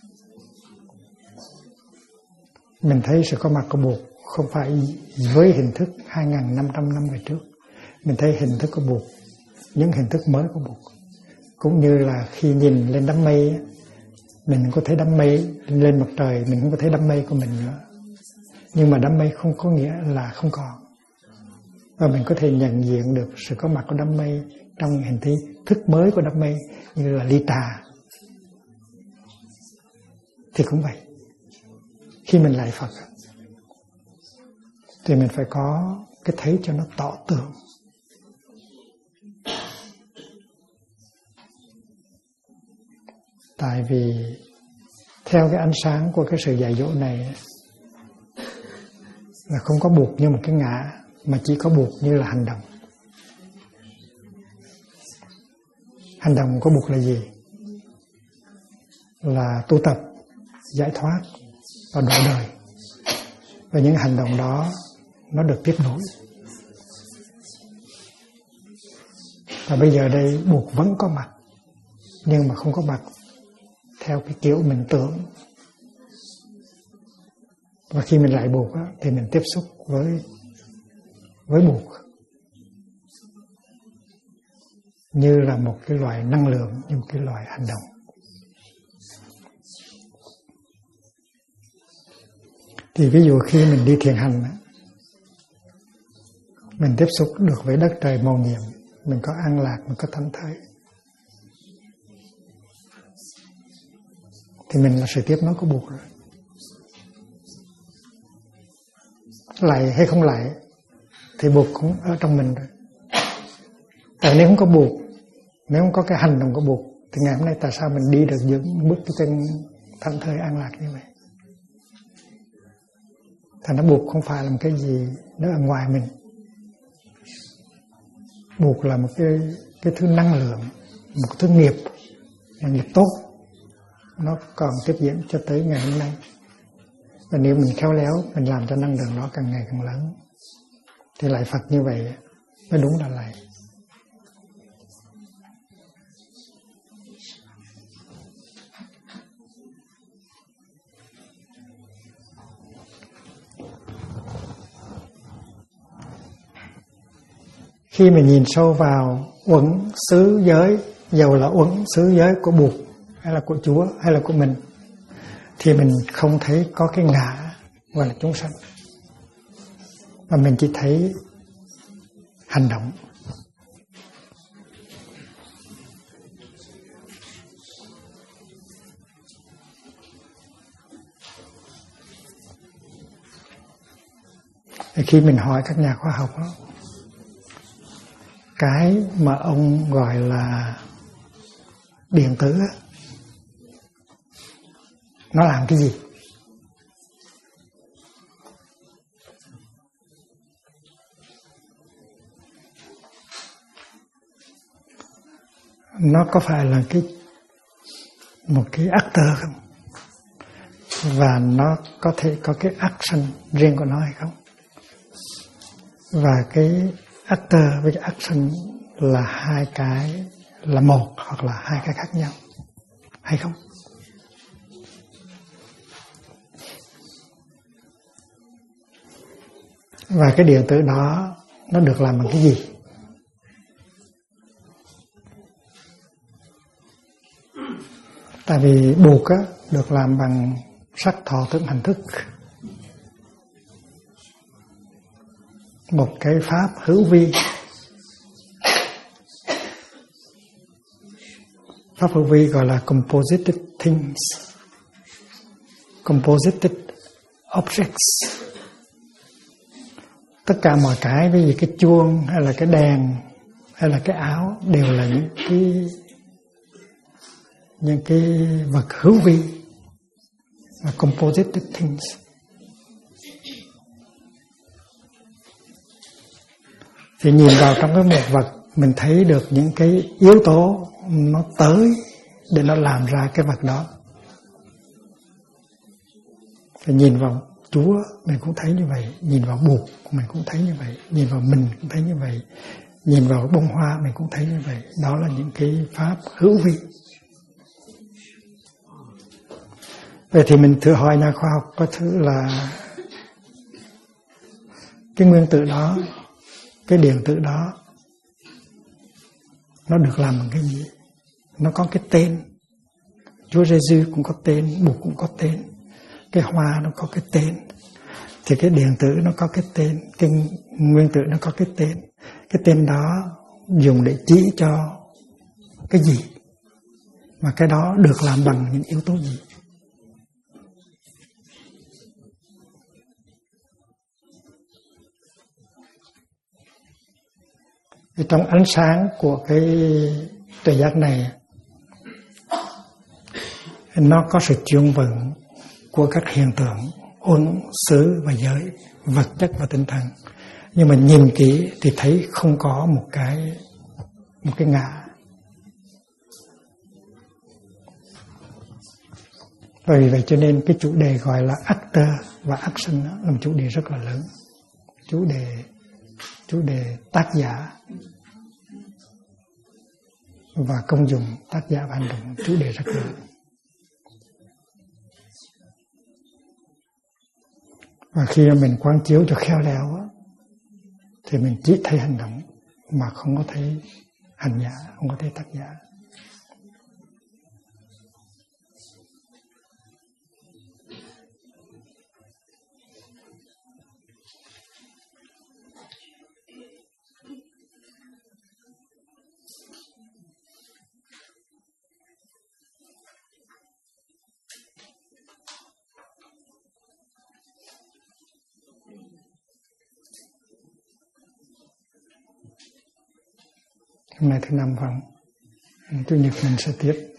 Mình thấy sự có mặt của Bụt không phải với hình thức 2.500 năm về trước. Mình thấy hình thức của Bụt, những hình thức mới của Bụt. Cũng như là khi nhìn lên đám mây, Mình có thể đám mây lên mặt trời, mình không có thể đám mây của mình nữa. Nhưng mà đám mây không có nghĩa là không còn. Và mình có thể nhận diện được sự có mặt của đám mây trong hình thức mới của đám mây, như là ly trà. Thì cũng vậy. Khi mình lại Phật thì mình phải có cái thấy cho nó tỏ tường. Tại vì theo cái ánh sáng của cái sự dạy dỗ này là không có buộc như một cái ngã, mà chỉ có buộc như là hành động. Hành động có buộc là gì? Là tu tập, giải thoát và đổi đời. Và những hành động đó nó được tiếp nối. Và bây giờ đây buộc vẫn có mặt, nhưng mà không có mặt theo cái kiểu mình tưởng. Và khi mình lại buộc á, thì mình tiếp xúc với buộc như là một cái loại năng lượng, như một cái loại hành động. Thì ví dụ khi mình đi thiền hành, mình tiếp xúc được với đất trời mầu nhiệm, mình có an lạc, mình có thảnh thơi, thì mình là sự tiếp nối của buộc rồi. Lại hay không lại thì buộc cũng ở trong mình rồi. Tại nếu không có buộc, nếu không có cái hành động của buộc, thì ngày hôm nay tại sao mình đi được những bước cái chân thảnh thơi an lạc như vậy? Thành nó buộc không phải là một cái gì nó ở ngoài mình. Buộc là một cái thứ năng lượng, một thứ nghiệp, là nghiệp tốt. Nó còn tiếp diễn cho tới ngày hôm nay. Và nếu mình khéo léo, mình làm cho năng lượng đó càng ngày càng lớn, thì lại Phật như vậy mới đúng là lại. Khi mình nhìn sâu vào uẩn xứ giới, dầu là uẩn xứ giới của Bụt, hay là của Chúa, hay là của mình, thì mình không thấy có cái ngã gọi là chúng sanh, mà mình chỉ thấy hành động. Thì khi mình hỏi các nhà khoa học đó, cái mà ông gọi là điện tử đó, nó làm cái gì? Nó có phải là một cái actor không? Và nó có thể có cái action riêng của nó hay không? Và cái actor với cái action là hai cái, là một hoặc là hai cái khác nhau hay không? Và cái điện tử đó nó được làm bằng cái gì? Tại vì buộc á, được làm bằng sắc thọ tưởng hành thức, một cái pháp hữu vi. Pháp hữu vi gọi là composited things, composited objects. Tất cả mọi cái, ví dụ cái chuông hay là cái đèn hay là cái áo đều là những cái vật hữu vi, là composited things. Thì nhìn vào trong cái một vật, mình thấy được những cái yếu tố nó tới để nó làm ra cái vật đó. Thì nhìn vào Chúa mình cũng thấy như vậy, nhìn vào Bụt mình cũng thấy như vậy, nhìn vào mình cũng thấy như vậy, nhìn vào bông hoa mình cũng thấy như vậy. Đó là những cái pháp hữu vi. Vậy thì mình thử hỏi nhà khoa học có thứ là cái nguyên tử đó, cái điện tử đó, nó được làm bằng cái gì? Nó có cái tên Chúa Giêsu cũng có tên, Bụt cũng có tên, cái hoa nó có cái tên, thì cái điện tử nó có cái tên, cái nguyên tử nó có cái tên. Cái tên đó dùng để chỉ cho cái gì, mà cái đó được làm bằng những yếu tố gì. Thì trong ánh sáng của cái tuệ giác này, nó có sự chuyển vận của các hiện tượng uẩn, xứ và giới, vật chất và tinh thần. Nhưng mà nhìn kỹ thì thấy không có một cái ngã. Vì vậy cho nên cái chủ đề gọi là actor và action là một chủ đề rất là lớn. Chủ đề tác giả và công dụng, tác giả và hành động, chủ đề rất lớn. Và khi mình quán chiếu cho khéo léo thì mình chỉ thấy hành động mà không có thấy hành giả, không có thấy tác giả. Hôm nay thứ năm phải không? Chủ nhật mình sẽ tiếp.